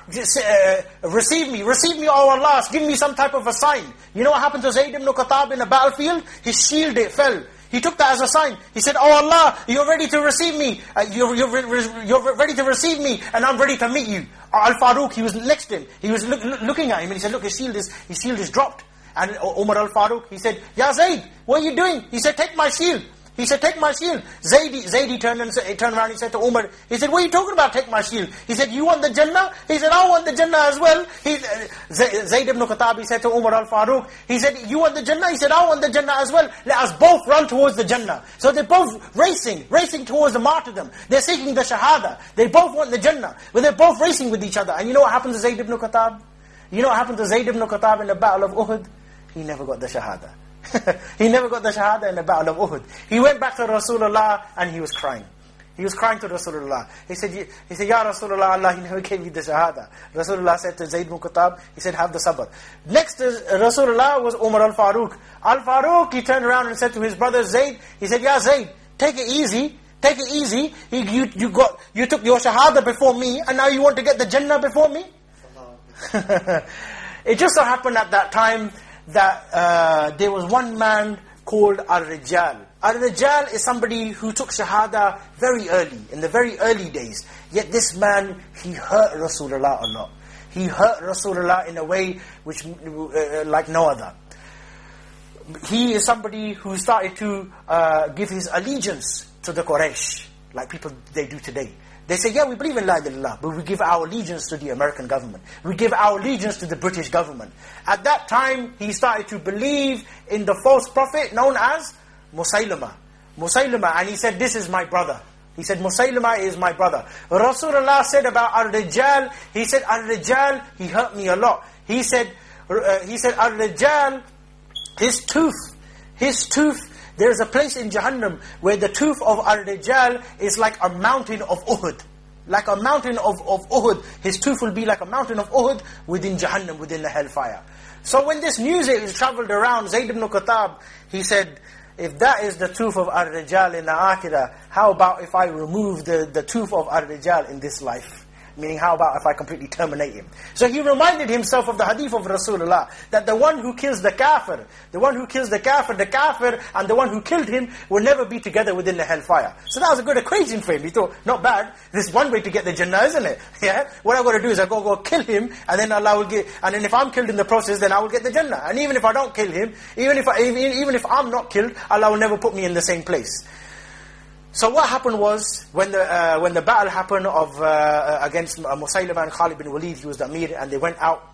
receive me, oh Allah, give me some type of a sign. You know what happened to Zayd ibn Khattab in the battlefield? His shield, it fell. He took that as a sign. He said, oh Allah, you're ready to receive me. You're ready to receive me, and I'm ready to meet you. Al-Faruq, he was next to him. He was looking at him, and he said, look, his shield is dropped. And Umar al-Faruq, he said, Ya Zayd, what are you doing? He said, take my shield. He said, take my shield. Zayd turned around, he said to Umar, he said, what are you talking about, take my shield? He said, you want the Jannah? He said, I want the Jannah as well. Zayd ibn Khattab, he said to Umar al-Faruq, he said, you want the Jannah? He said, I want the Jannah as well. Let us both run towards the Jannah. So they're both racing towards the martyrdom. They're seeking the Shahada. They both want the Jannah. But they're both racing with each other. And you know what happened to Zayd ibn Khattab? You know what happened to Zayd ibn Khattab in the battle of Uhud? He never got the Shahada. He never got the Shahada in the battle of Uhud. He went back to Rasulullah and he was crying. He was crying to Rasulullah. He said, Ya Rasulullah, Allah, He never gave you the Shahada. Rasulullah said to Zayd ibn Khattab, he said, have the sabr. Next to Rasulullah was Umar al-Faruq. Al-Faruq, he turned around and said to his brother Zayd, he said, Ya Zayd, take it easy. Take it easy. You took your Shahada before me, and now you want to get the Jannah before me? It just so happened at that time that there was one man called Ar-Rijal. Ar-Rijal is somebody who took Shahada very early, in the very early days. Yet this man, he hurt Rasulullah a lot. He hurt Rasulullah in a way which like no other. He is somebody who started to give his allegiance to the Quraysh, like people they do today. They say, yeah, we believe in La ilaha illallah, but we give our allegiance to the American government. We give our allegiance to the British government. At that time, he started to believe in the false prophet known as Musaylama. And he said, this is my brother. He said, Musaylama is my brother. Rasulullah said about Ar-Rijal, he said, Ar-Rijal, he hurt me a lot. He said, Ar-Rijal, his tooth, there's a place in Jahannam where the tooth of Ar-Rijal is like a mountain of Uhud. Like a mountain of Uhud. His tooth will be like a mountain of Uhud within Jahannam, within the hellfire. So when this news is traveled around, Zayd ibn Khattab, he said, if that is the tooth of Ar-Rijal in the Akhirah, how about if I remove the tooth of Ar-Rijal in this life? Meaning, how about if I completely terminate him? So he reminded himself of the hadith of Rasulullah, that the one who kills the kafir, the kafir and the one who killed him will never be together within the hellfire. So that was a good equation for him. He thought, not bad, this is one way to get the Jannah, isn't it? Yeah. What I've got to do is I go kill him, and then Allah will get, and then if I'm killed in the process, then I will get the Jannah. And even if I don't kill him, even if I'm not killed, Allah will never put me in the same place. So what happened was, when the battle happened against Musaylimah and Khalid bin Walid, he was the Amir, and they went out,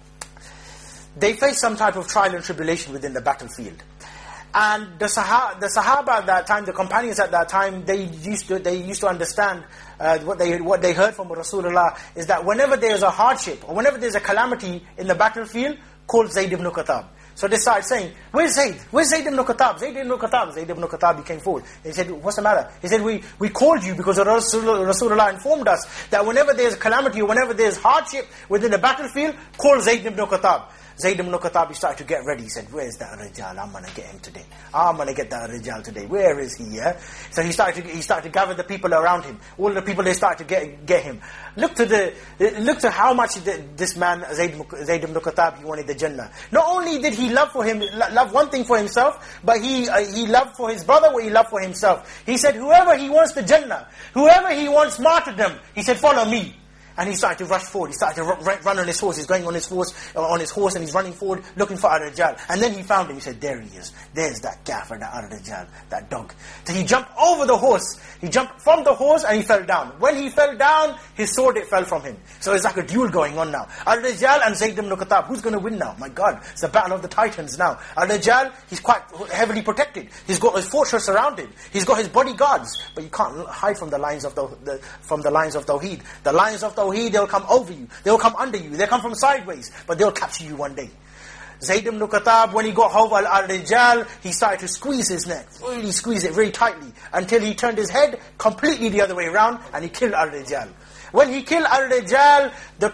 they faced some type of trial and tribulation within the battlefield. And the Sahaba at that time, the companions at that time, they used to understand what they heard from Rasulullah is that whenever there is a hardship or whenever there is a calamity in the battlefield, call Zayd ibn Khattab. So they started saying, where's Zayd? Where's Zayd ibn Khattab? Zayd ibn Khattab. Zayd ibn Khattab, he came forward. He said, what's the matter? He said, we called you because Rasulullah informed us that whenever there's calamity or whenever there's hardship within the battlefield, call Zayd ibn Khattab. Zayd ibn Khattab, he started to get ready. He said, where's that Rijal? I'm going to get him today. I'm going to get that Rijal today. Where is he? Yeah? So he started to gather the people around him. All the people, they started to get him. Look to how much this man, Zayd ibn Khattab, he wanted the Jannah. Not only did he love one thing for himself, but he loved for his brother what he loved for himself. He said, whoever he wants the Jannah, whoever he wants martyrdom, he said, follow me. And he started to rush forward. He started to run on his horse. He's going on his horse, and he's running forward, looking for Ar-Rajal. And then he found him. He said, there he is. There's that kafir, that Ar-Rajal, that dog. So he jumped over the horse. He jumped from the horse and he fell down. When he fell down, his sword, it fell from him. So it's like a duel going on now. Ar-Rajal and Zayd ibn Khattab. Who's going to win now? My God, it's the battle of the titans now. Ar-Rajal, he's quite heavily protected. He's got his fortress around him. He's got his bodyguards. But you can't hide from the lines of from the lines of Tawheed. The lines of Tawheed, they'll come over you. They'll come under you. They'll come from sideways. But they'll capture you one day. Zayd ibn Khattab, when he got hold of Ar-Rajal, he started to squeeze his neck. Really squeeze it very tightly. Until he turned his head completely the other way around and he killed Ar-Rajal. When he killed Ar-Rajal, the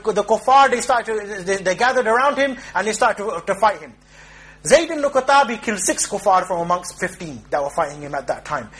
kuffar, they gathered around him and they started to fight him. Zayd ibn Khattab, he killed 6 kuffar from amongst 15 that were fighting him at that time.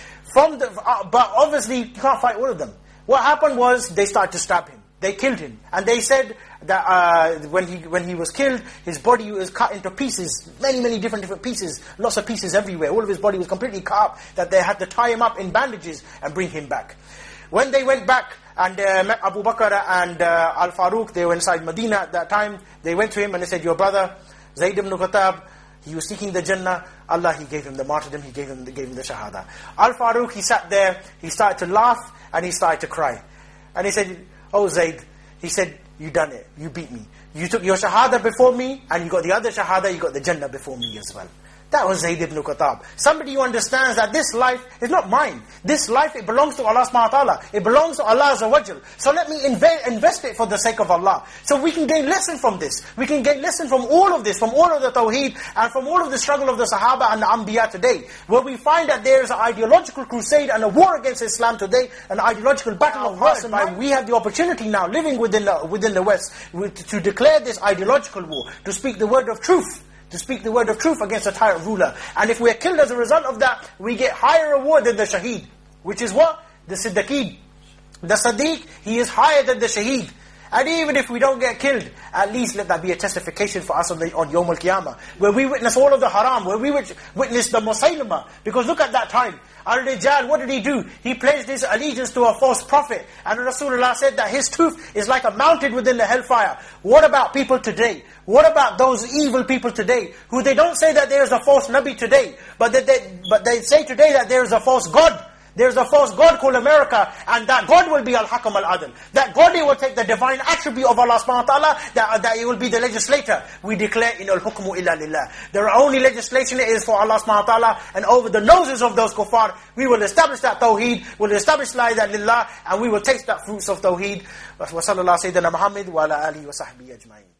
But obviously, you can't fight all of them. What happened was, they started to stab him. They killed him. And they said that when he was killed, his body was cut into pieces, many different pieces, lots of pieces everywhere. All of his body was completely cut up, that they had to tie him up in bandages and bring him back. When they went back and met Abu Bakr and Al-Faruq, they were inside Medina at that time, they went to him and they said, your brother, Zayd ibn Khattab, he was seeking the Jannah, Allah, he gave him the martyrdom, he gave him the Shahada. Al-Faruq, he sat there, he started to laugh and he started to cry. And he said, oh Zayd, he said, you done it, you beat me. You took your Shahada before me, and you got the other Shahada, you got the Jannah before me as well. That was Zayd ibn Khattab. Somebody who understands that this life is not mine. This life, it belongs to Allah subhanahu wa ta'ala. It belongs to Allah azza wa jal. So let me invest it for the sake of Allah. So we can gain lesson from this. We can gain lesson from all of this, from all of the Tawheed, and from all of the struggle of the Sahaba and the Anbiya today. Where we find that there is an ideological crusade and a war against Islam today, an ideological battle of hearts and mind. We have the opportunity now, living within the West, to declare this ideological war, to speak the word of truth. To speak the word of truth against a tyrant ruler. And if we are killed as a result of that, we get higher reward than the shaheed. Which is what? The Siddiqeen. The Siddiq, he is higher than the shaheed. And even if we don't get killed, at least let that be a testification for us on Yawm al-Qiyamah. Where we witness all of the haram, where we witness the Musaylimah. Because look at that time. Ar-Rajal, what did he do? He pledged his allegiance to a false prophet. And Rasulullah said that his tooth is like a mountain within the hellfire. What about people today? What about those evil people today? Who they don't say that there is a false Nabi today. But they say today that there is a false God. There's a false God called America, and that God will be Al-Hakam Al-Adl. That God, he will take the divine attribute of Allah subhanahu wa ta'ala, that he will be the legislator. We declare, in al-hukmu illa lillah. The only legislation is for Allah subhanahu wa ta'ala, and over the noses of those kuffar, we will establish that tawheed, we'll establish la ilaha illallah, and we will taste that fruits of tawheed. Wa sallallahu sayyidina Muhammad wa ala alihi wa sahbihi ajma'in.